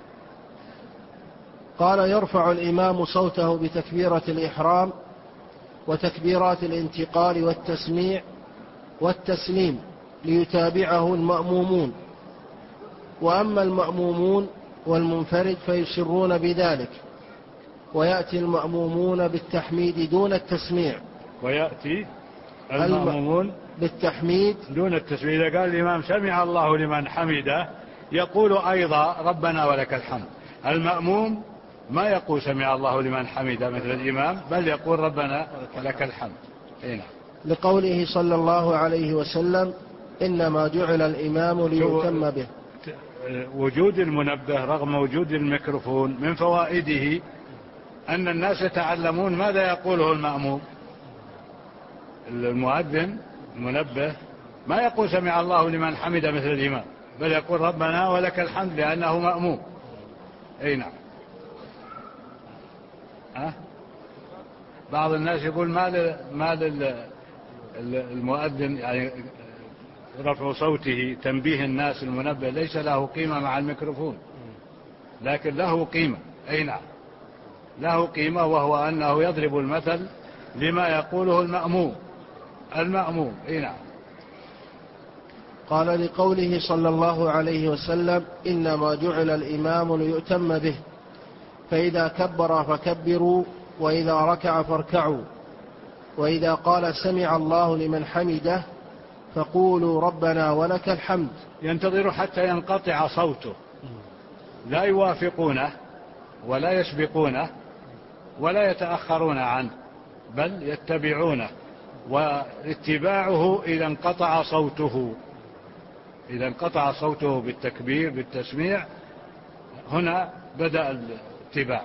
قال يرفع الإمام صوته بتكبيرة الإحرام وتكبيرات الانتقال والتسميع والتسليم ليتابعه المأمومون، وأما المأمومون والمنفرد فيسرون بذلك، ويأتي المأمومون بالتحميد دون التسميع. ويأتي المأمومون بالتحميد دون التسميع. إذا قال الإمام سمع الله لمن حمده يقول أيضا ربنا ولك الحمد. المأموم ما يقول سمع الله لمن حمده مثل الإمام، بل يقول ربنا ولك الحمد. هنا لقوله صلى الله عليه وسلم إنما جعل الإمام ليتم به. وجود المنبه رغم وجود الميكروفون من فوائده أن الناس يتعلمون ماذا يقوله المأموم. المؤذن المنبه ما يقول سمع الله لمن حمده مثل الإمام، بل يقول ربنا ولك الحمد لأنه مأموم. أي نعم. بعض الناس يقول ما المؤذن يعني رفع صوته تنبيه الناس المنبه ليس له قيمة مع الميكروفون، لكن له قيمة. أي نعم، له قيمة، وهو أنه يضرب المثل لما يقوله المأموم. أي نعم. قال لقوله صلى الله عليه وسلم إنما جعل الإمام ليؤتم به، فإذا كبر فكبروا، وإذا ركع فاركعوا، وإذا قال سمع الله لمن حمده فقولوا ربنا ولك الحمد. ينتظر حتى ينقطع صوته، لا يوافقونه ولا يسبقونه ولا يتأخرون عنه، بل يتبعونه، واتباعه إذا انقطع صوته بالتكبير بالتسميع، هنا بدأ الاتباع.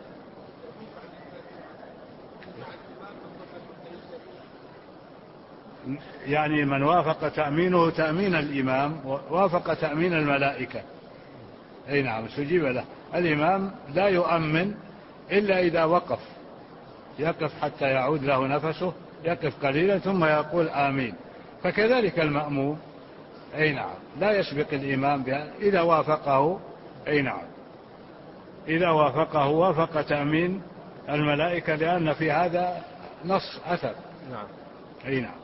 يعني من وافق تأمينه تأمين الإمام وافق تأمين الملائكة. أي نعم، استجيب له. الإمام لا يؤمن إلا إذا وقف، يقف حتى يعود له نفسه، يقف قليلا ثم يقول آمين. فكذلك المأموم. أي نعم، لا يسبق الإمام بها إذا وافقه. أي نعم، إذا وافقه وافق تأمين الملائكة، لأن في هذا نص أثر. نعم. أي نعم.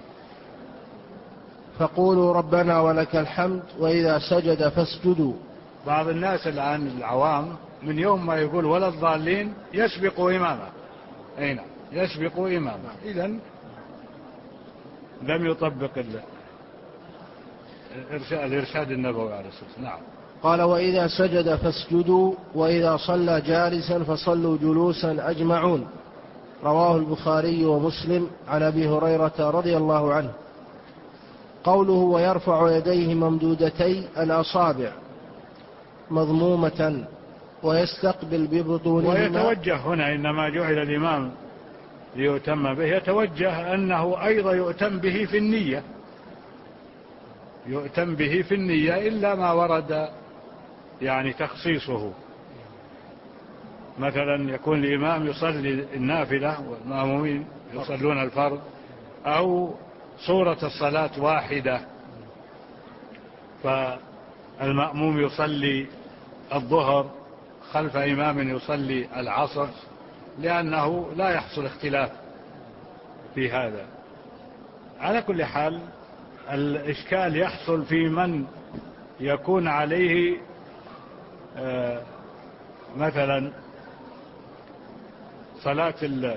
فقولوا ربنا ولك الحمد، وإذا سجد فاسجدوا. بعض الناس الآن العوام من يوم ما يقول ولا الضالين يسبق إمامه. أي نعم، يسبق إمامه. إذن لم يطبق الإرشاد النبوي عليه الصلاة والسلام. نعم. قال وإذا سجد فاسجدوا، وإذا صلى جالسا فصلوا جلوسا أجمعون. رواه البخاري ومسلم عن أبي هريرة رضي الله عنه. قوله ويرفع يديه ممدودتي الأصابع مضمومة ويستقبل ببطونهما. ويتوجه هنا إنما جعل الإمام ليؤتم به، يتوجه أنه أيضا يؤتم به في النية، إلا ما ورد يعني تخصيصه. مثلا يكون الإمام يصلي النافلة والمأمومين يصلون الفرض، أو صورة الصلاة واحدة، فالمأموم يصلي الظهر خلف إمام يصلي العصر، لأنه لا يحصل اختلاف في هذا. على كل حال الإشكال يحصل في من يكون عليه مثلا صلاة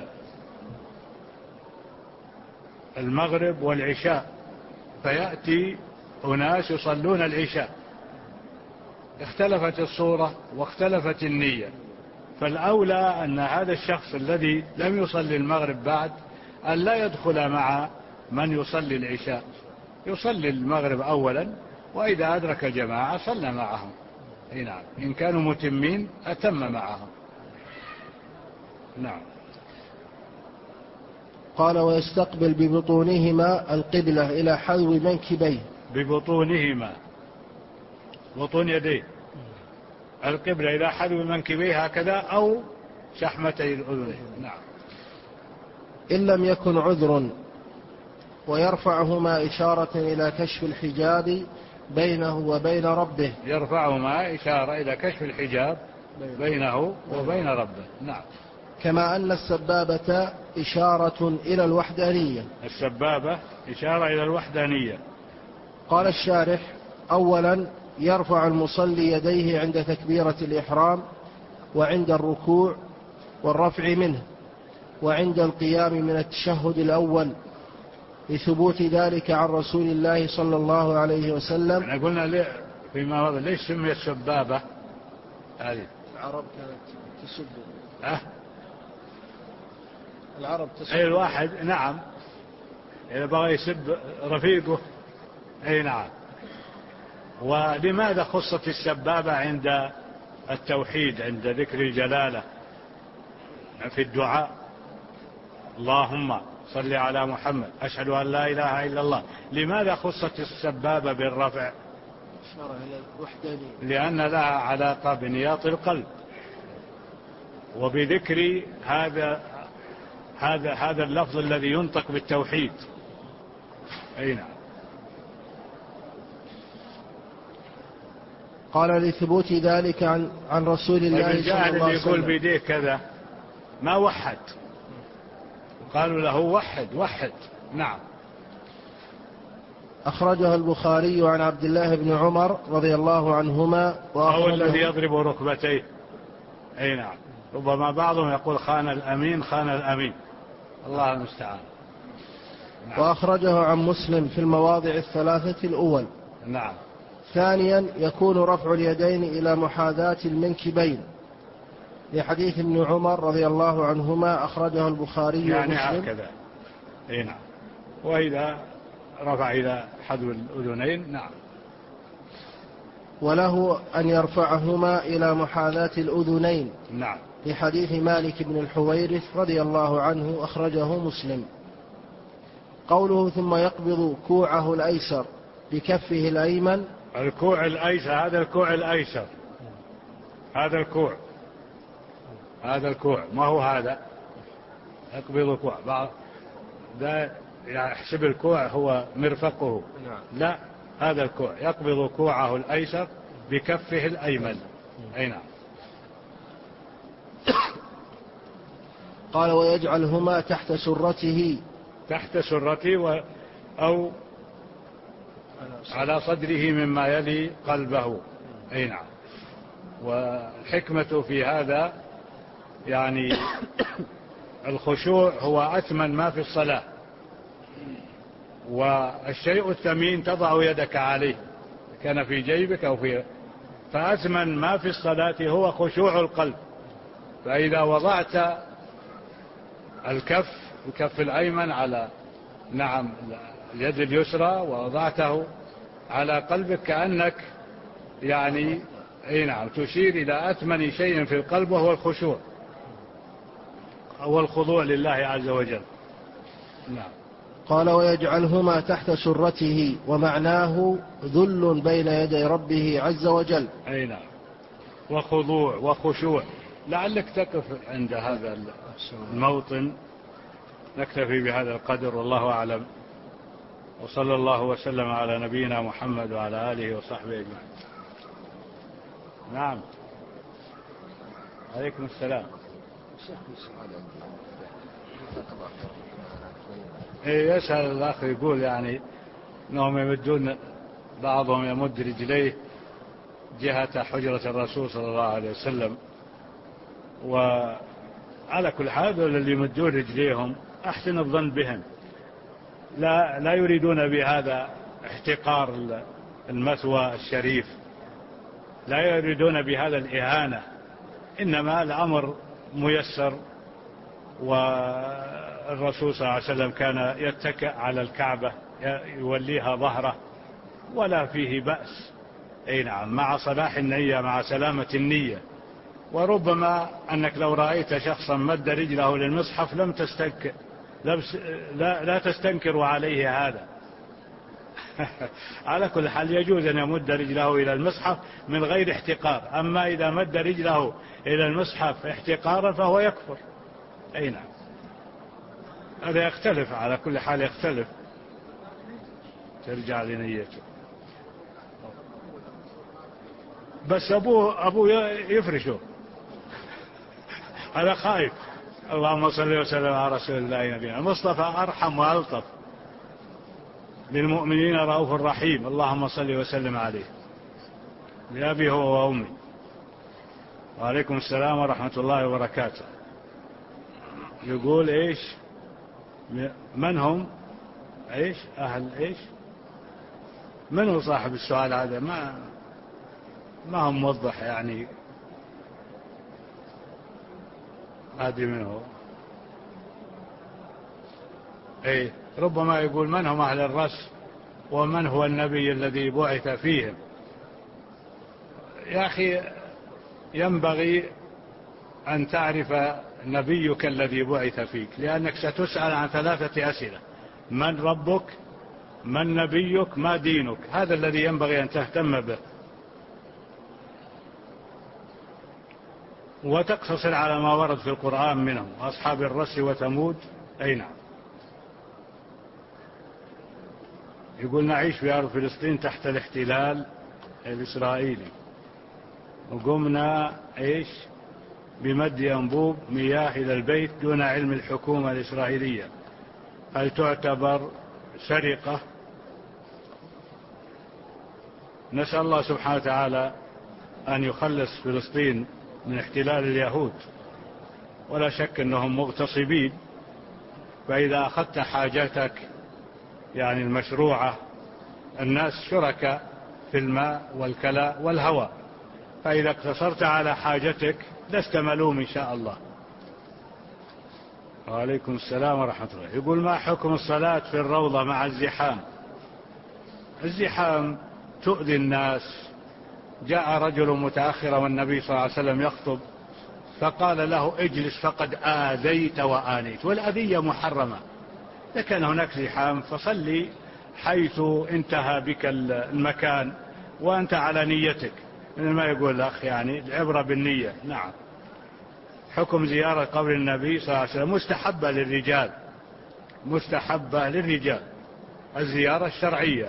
المغرب والعشاء، فيأتي أناس يصلون العشاء، اختلفت الصورة واختلفت النية، فالأولى أن هذا الشخص الذي لم يصلي المغرب بعد أن لا يدخل مع من يصلي العشاء، يصلي المغرب أولا، وإذا أدرك جماعة صلى معهم. نعم، إن كانوا متمين أتم معهم. نعم. قال ويستقبل ببطونهما القبلة إلى حذو منكبيه. ببطونهما، بطون يديه القبلة إلى حذو منكبيه هكذا أو شحمتي الأذنين. نعم. إن لم يكن عذر، ويرفعهما إشارة إلى كشف الحجاب بينه وبين ربه. يرفعهما إشارة إلى كشف الحجاب بينه وبين ربه. نعم. كما أن السبابة إشارة إلى الوحدانية. السبابة إشارة إلى الوحدانية. قال الشارح: أولا يرفع المصلي يديه عند تكبيرة الإحرام وعند الركوع والرفع منه وعند القيام من التشهد الأول، لثبوت ذلك عن رسول الله صلى الله عليه وسلم. احنا قلنا فيما مضى ليش سميت السبابة هذه؟ العرب كانت تسب. العرب تسب أي الواحد. نعم. إذا بغى يسب رفيقه. أي نعم. ولماذا خصت السبابة عند التوحيد، عند ذكر الجلالة في الدعاء؟ اللهم صل على محمد، أشهد أن لا إله إلا الله. لماذا خصت السبابة بالرفع؟ لأن لها علاقة بنياط القلب وبذكر هذا اللفظ الذي ينطق بالتوحيد. أي نعم. قال: لثبوت ذلك عن رسول الله صلى الله عليه وسلم. اللي يقول بيديه كذا ما وحد، قالوا له وحد. نعم. أخرجه البخاري عن عبد الله بن عمر رضي الله عنهما. هو الذي يضرب ركبتيه. أي نعم. ربما بعضهم يقول خان الأمين. الله المستعان. نعم. وأخرجه عن مسلم في المواضع الثلاثة الأول. نعم. ثانيا يكون رفع اليدين إلى محاذاة المنكبين، لحديث ابن عمر رضي الله عنهما، أخرجه البخاري يعني ومسلم. هكذا. أي نعم. وإذا رفع إلى حذو الأذنين. نعم. وله أن يرفعهما إلى محاذاة الأذنين. نعم. لحديث مالك بن الحويرث رضي الله عنه، أخرجه مسلم. قوله: ثم يقبض كوعه الأيسر بكفه الأيمن. الكوع الأيسر، هذا الكوع الأيسر، هذا الكوع ما هو هذا. يقبض كوع ده يحسب الكوع هو مرفقه. لا، هذا الكوع يقبض كوعه الأيسر بكفه الأيمن. أي نعم. قال: ويجعلهما تحت سرته أو على صدره مما يلي قلبه. أي نعم. والحكمة في هذا يعني الخشوع هو أثمن ما في الصلاة، والشيء الثمين تضع يدك عليه، كان في جيبك أو فأثمن ما في الصلاة هو خشوع القلب. فإذا وضعت الكف الأيمن على اليد اليسرى ووضعته على قلبك كأنك يعني أي نعم تشير إلى أثمن شيء في القلب، وهو الخشوع، هو الخضوع لله عز وجل. نعم. قال: ويجعلهما تحت سرته، ومعناه ذل بين يدي ربه عز وجل. أي نعم. وخضوع وخشوع. لعلك تقف عند هذا الموطن. نكتفي بهذا القدر، والله أعلم، وصلى الله وسلم على نبينا محمد وعلى آله وصحبه أجمعين. نعم. عليكم السلام. يسأل الأخ يقول يعني أنهم يمدون، بعضهم يمد رجليه جهة حجرة الرسول صلى الله عليه وسلم، وعلى كل حال اللي يمدون رجليهم أحسن الظن بهم، لا يريدون بهذا احتقار المثوى الشريف، لا يريدون بهذا الإهانة، إنما الأمر ميسر. والرسول صلى الله عليه وسلم كان يتكئ على الكعبة يوليها ظهره ولا فيه بأس. أي نعم، مع صلاح النية، مع سلامة النية. وربما أنك لو رأيت شخصا مد رجله للمصحف لا تستنكر عليه هذا، على كل حال يجوز أن يمد رجله إلى المصحف من غير احتقار، أما إذا مد رجله إلى المصحف احتقارا فهو يكفر. أي نعم، هذا يختلف، على كل حال يختلف، ترجع لنيته. بس أبوه يفرشه، هذا خايف. اللهم صل وسلم على رسول الله نبينا المصطفى أرحم وألطف بالمؤمنين رؤوف رحيم، اللهم صل وسلم عليه لأبي هو وأمي. وعليكم السلام ورحمة الله وبركاته. يقول إيش؟ من هم إيش أهل إيش؟ من هو صاحب السؤال هذا؟ ما هم موضح يعني، هذه من هو؟ إيه، ربما يقول من هم أهل الرس ومن هو النبي الذي بعث فيهم. يا أخي ينبغي أن تعرف نبيك الذي بعث فيك، لأنك ستسأل عن 3 أسئلة: من ربك، من نبيك، ما دينك. هذا الذي ينبغي أن تهتم به، وتقتصر على ما ورد في القرآن منهم: أصحاب الرس وثمود. أي نعم. يقول نعيش في أرض فلسطين تحت الاحتلال الإسرائيلي، وقمنا إيش بمد ينبوب مياه إلى البيت دون علم الحكومة الإسرائيلية، هل تعتبر سرقة؟ نسأل الله سبحانه وتعالى أن يخلص فلسطين من احتلال اليهود، ولا شك أنهم مغتصبين. فإذا أخذت حاجاتك يعني المشروعة، الناس شركاء في الماء والكلاء والهواء، فإذا اقتصرت على حاجتك لست ملوم إن شاء الله. وعليكم السلام ورحمة الله. يقول ما حكم الصلاة في الروضة مع الزحام؟ الزحام تؤذي الناس. جاء رجل متأخرا والنبي صلى الله عليه وسلم يخطب، فقال له اجلس فقد آذيت وآنيت، والأذية محرمة. لكن هناك زحام فصلي حيث انتهى بك المكان وأنت على نيتك، من ما يقول الأخ يعني العبرة بالنية. نعم. حكم زيارة قبر النبي صلى الله عليه وسلم مستحبة للرجال، مستحبة للرجال الزيارة الشرعية.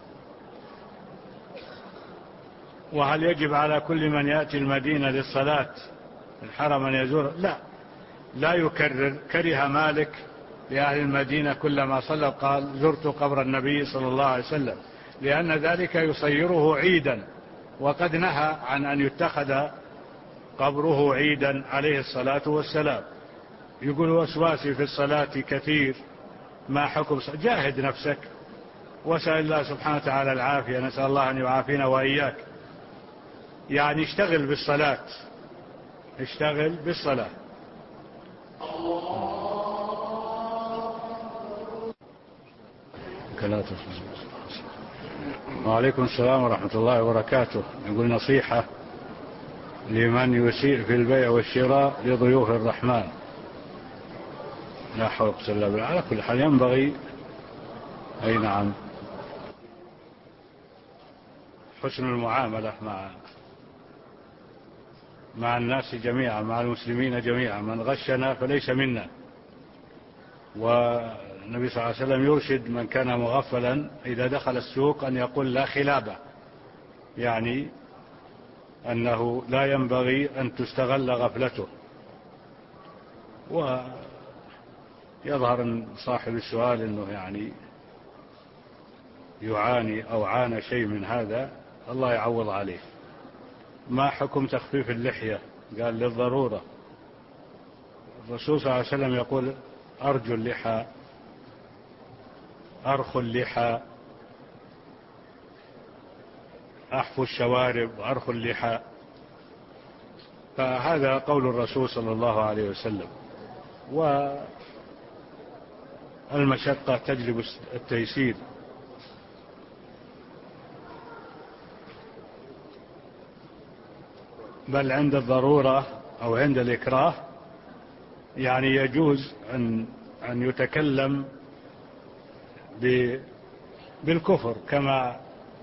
وهل يجب على كل من يأتي المدينة للصلاة الحرم أن يزور؟ لا يكرر. كره مالك لأهل المدينة كلما صلى قال زرت قبر النبي صلى الله عليه وسلم، لأن ذلك يصيره عيدا، وقد نهى عن أن يتخذ قبره عيدا عليه الصلاة والسلام. يقول وسواسي في الصلاة كثير، ما حكم؟ جاهد نفسك وسأل الله سبحانه وتعالى العافية، نسأل الله أن يعافينا وإياك. يعني اشتغل بالصلاة، اشتغل بالصلاة. وعليكم السلام ورحمة الله وبركاته. يقول نصيحة لمن يسيء في البيع والشراء لضيوف الرحمن. لا حول ولا قوة إلا بالله. على كل حال ينبغي، أي نعم، حسن المعاملة مع الناس جميعا، مع المسلمين جميعا. من غشنا فليس منا. والنبي صلى الله عليه وسلم يرشد من كان مغفلا إذا دخل السوق أن يقول لا خلابة، يعني أنه لا ينبغي أن تستغل غفلته. ويظهر صاحب السؤال أنه يعني يعاني أو عانى شيء من هذا، الله يعوض عليه. ما حكم تخفيف اللحية؟ قال للضرورة. الرسول صلى الله عليه وسلم يقول أرجو اللحى، أرخو اللحى، أحفو الشوارب وأرخو اللحى. فهذا قول الرسول صلى الله عليه وسلم. والمشقة تجلب التيسير. بل عند الضرورة أو عند الإكراه يعني يجوز أن يتكلم بالكفر، كما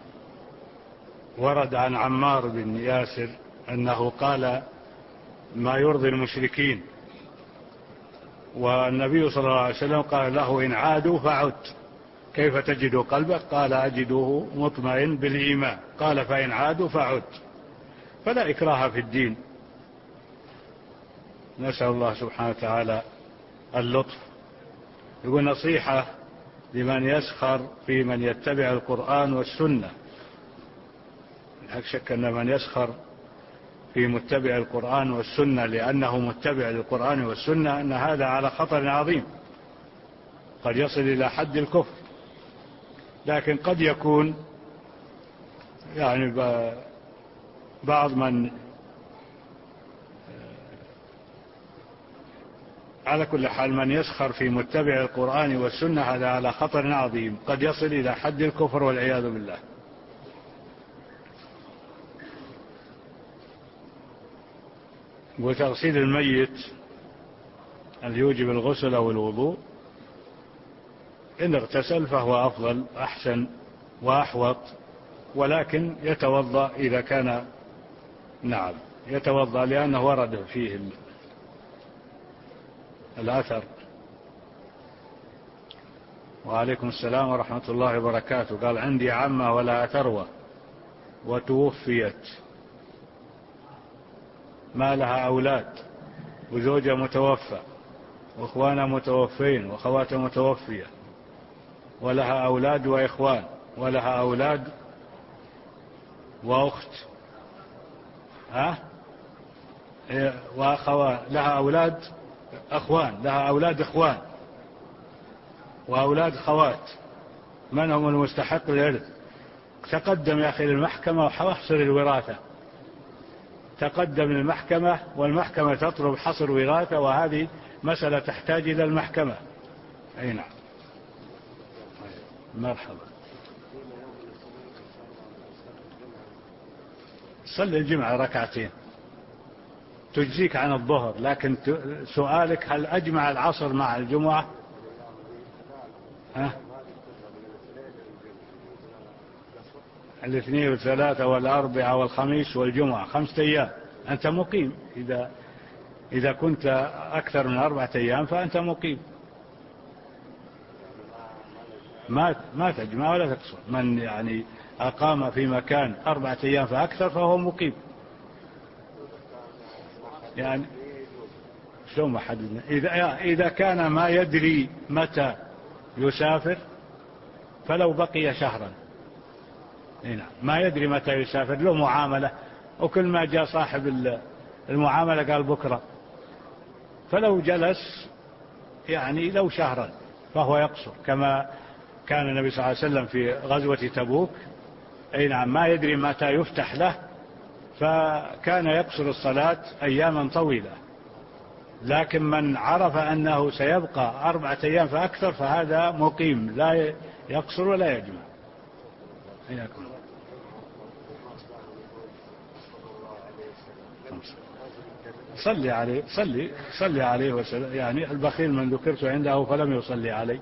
ورد عن عمار بن ياسر أنه قال ما يرضي المشركين، والنبي صلى الله عليه وسلم قال له إن عادوا فعد، كيف تجد قلبك؟ قال أجده مطمئن بالإيمان. قال فإن عادوا فعد. فلا إكراه في الدين. نسأل الله سبحانه وتعالى اللطف. يقول نصيحة لمن يسخر في من يتبع القرآن والسنة. لا شك أن من يسخر في متبع القرآن والسنة لأنه متبع للقرآن والسنة أن هذا على خطر عظيم، قد يصل إلى حد الكفر. لكن قد يكون يعني بعض من على كل حال من يسخر في متبع القرآن والسنة هذا على خطر عظيم، قد يصل إلى حد الكفر والعياذ بالله. وتغسيل الميت هل يوجب الغسل أو الوضوء؟ إن اغتسل فهو أفضل أحسن وأحوط، ولكن يتوضأ إذا كان، نعم يتوضأ لأنه ورد فيه الأثر. وعليكم السلام ورحمة الله وبركاته. قال عندي عمة ولا ثروة وتوفيت، ما لها أولاد وزوجة متوفى وإخوانا متوفين وخوات متوفية، ولها أولاد وإخوان، ولها أولاد وأخت وأخوان، لها أولاد أخوان، لها أولاد إخوان وأولاد خوات. من هم المستحق للإرث؟ تقدم يا أخي للمحكمة وحصر الوراثة، تقدم للمحكمة والمحكمة تطلب حصر وراثة، وهذه مسألة تحتاج إلى المحكمة. أي نعم. مرحبا. صلي الجمعة ركعتين تجزيك عن الظهر، لكن سؤالك هل أجمع العصر مع الجمعة؟ الاثنين والثلاثة والأربعاء والخميس والجمعة 5 أيام. أنت مقيم. إذا كنت أكثر من 4 أيام فأنت مقيم، ما تجمع ولا تقصر. من يعني أقام في مكان 4 أيام فأكثر فهو مقيم. يعني شلون ما حددنا؟ إذا كان ما يدري متى يسافر فلو بقي شهرا، ما يدري متى يسافر، له معاملة، وكل ما جاء صاحب المعاملة قال بكرة، فلو جلس يعني لو شهرا فهو يقصر، كما كان النبي صلى الله عليه وسلم في غزوة تبوك. أي نعم، ما يدري متى يفتح له فكان يقصر الصلاة أياما طويلة. لكن من عرف أنه سيبقى 4 أيام فأكثر فهذا مقيم، لا يقصر ولا يجمع. حياكم الله. صلي عليه وسلم. يعني البخيل من ذكرت عنده فلم يصلي عليه،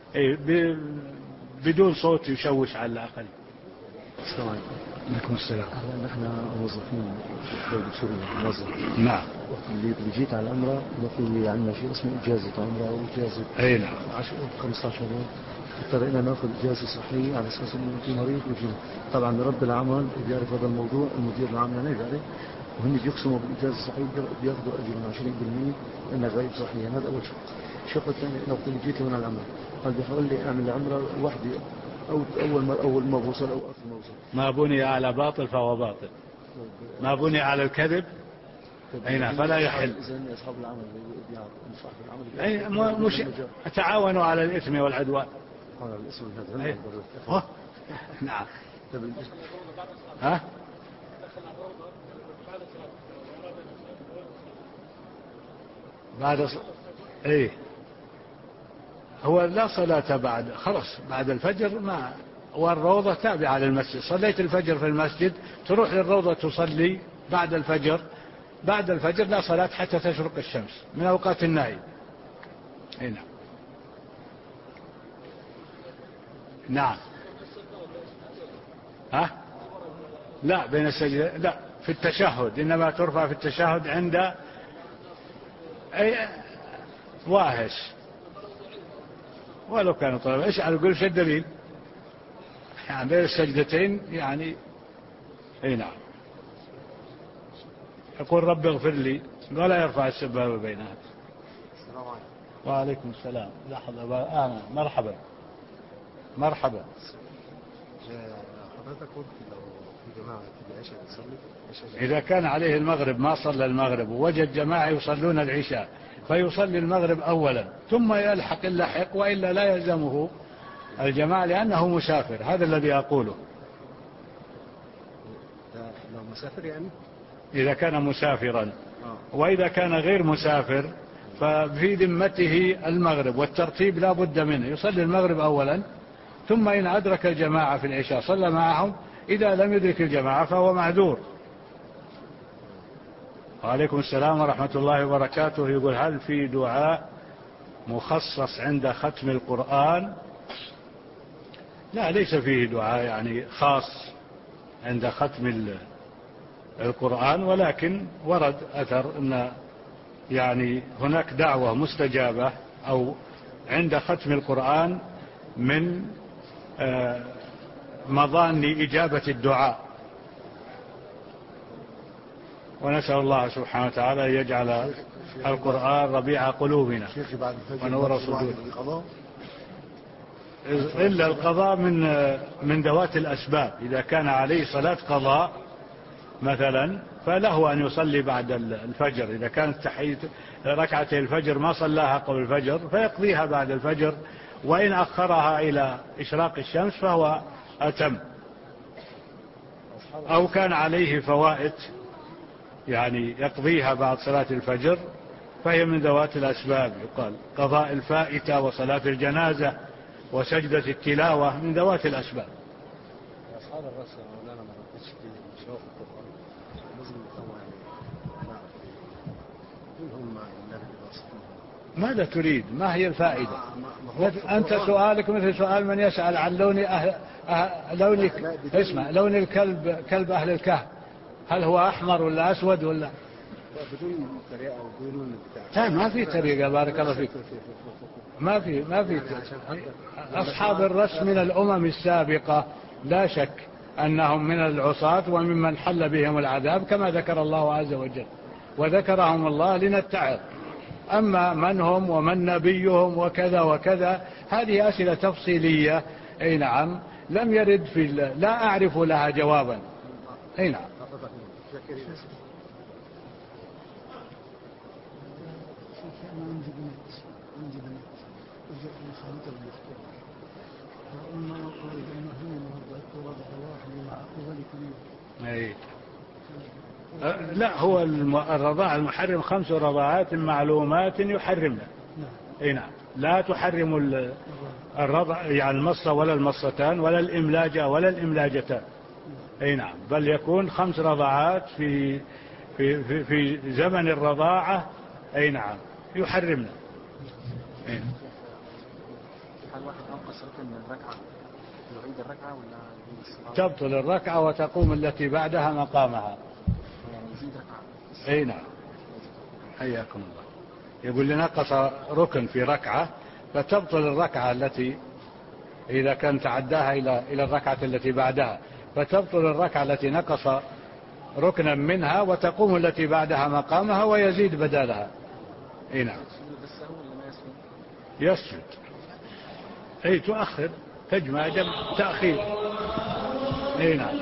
بدون صوت يشوش على الآخرين. السلام عليكم. عليكم السلام. نحن موظفين في دولة سوريا، موظف. نعم. اللي جيت على العمرة في عندنا شيء اسمه إجازة عمرة وإجازة. أي نعم. 15 يوم. اضطرينا ناخذ إجازة صحية على أساس إنه في مريض وجينا. طبعا رب العمل بيعرف هذا الموضوع، المدير العام يعني بيعرف، وهم بيقسموا بالإجازة الصحية بياخذوا أجر من 20% لأنها غير صحية. هذا أول شق. الشق الثاني لو كنت جيت من العمرة قال بيحاول لي أعمل العمرة وحدي، أو أول ما بوصل أو آخر ما بوصل. ما بني على باطل فهو باطل، ما بني على الكذب أين فلا يحل. إذن أصحاب العمل بيعرفوا العمل. مش تعاونوا على الإثم والعدوان. على الإثم والعدوان. نعم. بعد هو لا صلاة بعد، خلاص بعد الفجر ما، والروضة تابعة للمسجد. صليت الفجر في المسجد تروح للروضة تصلي بعد الفجر. بعد الفجر لا صلاة حتى تشرق الشمس من أوقات النهي. نعم. ها؟ لا بين السجدة لا، في التشهد، إنما ترفع في التشهد عند أي واهش ولو كان طلبا. إيش أقول شو الدليل؟ يعني بين السجدتين يعني أي نعم. يقول رب اغفر لي ولا يرفع السبابة بينها. السلام عليكم. وعليكم السلام. لحظة أنا مرحبا مرحبا. حضرتك قلت لو في جماعة في العشاء بتصلي إذا كان عليه المغرب ما صلى المغرب ووجد جماعة يصلون العشاء فيصلي المغرب أولا ثم يلحق اللحق، وإلا لا يلزمه الجماعة لأنه مسافر. هذا الذي أقوله. لو مسافر يعني إذا كان مسافرا، وإذا كان غير مسافر ففي ذمته المغرب، والترتيب لا بد منه. يصلي المغرب أولا ثم إن أدرك الجماعة في العشاء صلى معهم، إذا لم يدرك الجماعة فهو معذور. وعليكم السلام ورحمة الله وبركاته. يقول هل في دعاء مخصص عند ختم القرآن؟ لا، ليس فيه دعاء يعني خاص عند ختم القرآن، ولكن ورد أثر أن يعني هناك دعوة مستجابة أو عند ختم القرآن من مظان إجابة الدعاء، ونسأل الله سبحانه وتعالى أن يجعل القرآن ربيع قلوبنا ونور صدورنا. إلا القضاء من ذوات الأسباب. إذا كان عليه صلاة قضاء مثلا فله أن يصلي بعد الفجر. إذا كانت ركعتي الفجر ما صلاها قبل الفجر فيقضيها بعد الفجر، وإن أخرها إلى إشراق الشمس فهو أتم. أو كان عليه فوائد يعني يقضيها بعد صلاة الفجر فهي من ذوات الأسباب. يقال قضاء الفائتة وصلاة الجنازة وسجدة التلاوة من ذوات الأسباب. أصحاب الرسل مولانا ما ركزش في شوف القرآن لازم يفهموا يعني ماذا تريد؟ ما هي الفائدة؟ أنت سؤالك مثل سؤال من يسأل عن لون لون الكلب، كلب أهل الكهف، هل هو أحمر ولا أسود ولا؟ بدون طريقة وبدون بتاع. ما في طريقة. بارك الله فيك. ما في أصحاب الرسم من الأمم السابقة لا شك أنهم من العصاة وممن حل بهم العذاب كما ذكر الله عز وجل، وذكرهم الله لنتعظ. أما من هم ومن نبيهم وكذا وكذا هذه أسئلة تفصيلية أي نعم لم يرد لا أعرف لها جوابا. أي نعم. لا، هو الرضاع المحرم 5 رضاعات معلومات يحرمنا. اي نعم. لا تحرم الرضع يعني المصة ولا المصتان ولا الإملاجة ولا الإملاجتان. اي نعم. بل يكون 5 رضاعات في زمن الرضاعة. اي نعم يحرمنا. اي نعم. هل واحد أنقص ركن من الركعة يعيد الركعة ولا تبطل الركعة وتقوم التي بعدها مقامها؟ يزيد ركعة. اي نعم. حياكم الله. يقول لي نقص ركن في ركعة فتبطل الركعة التي إذا كان تعداها إلى الركعة التي بعدها، فتبطل الركعة التي نقص ركنا منها وتقوم التي بعدها مقامها ويزيد بدالها. اي نعم. يسجد. اي تؤخر، تجمع جمع تأخير. اي نعم.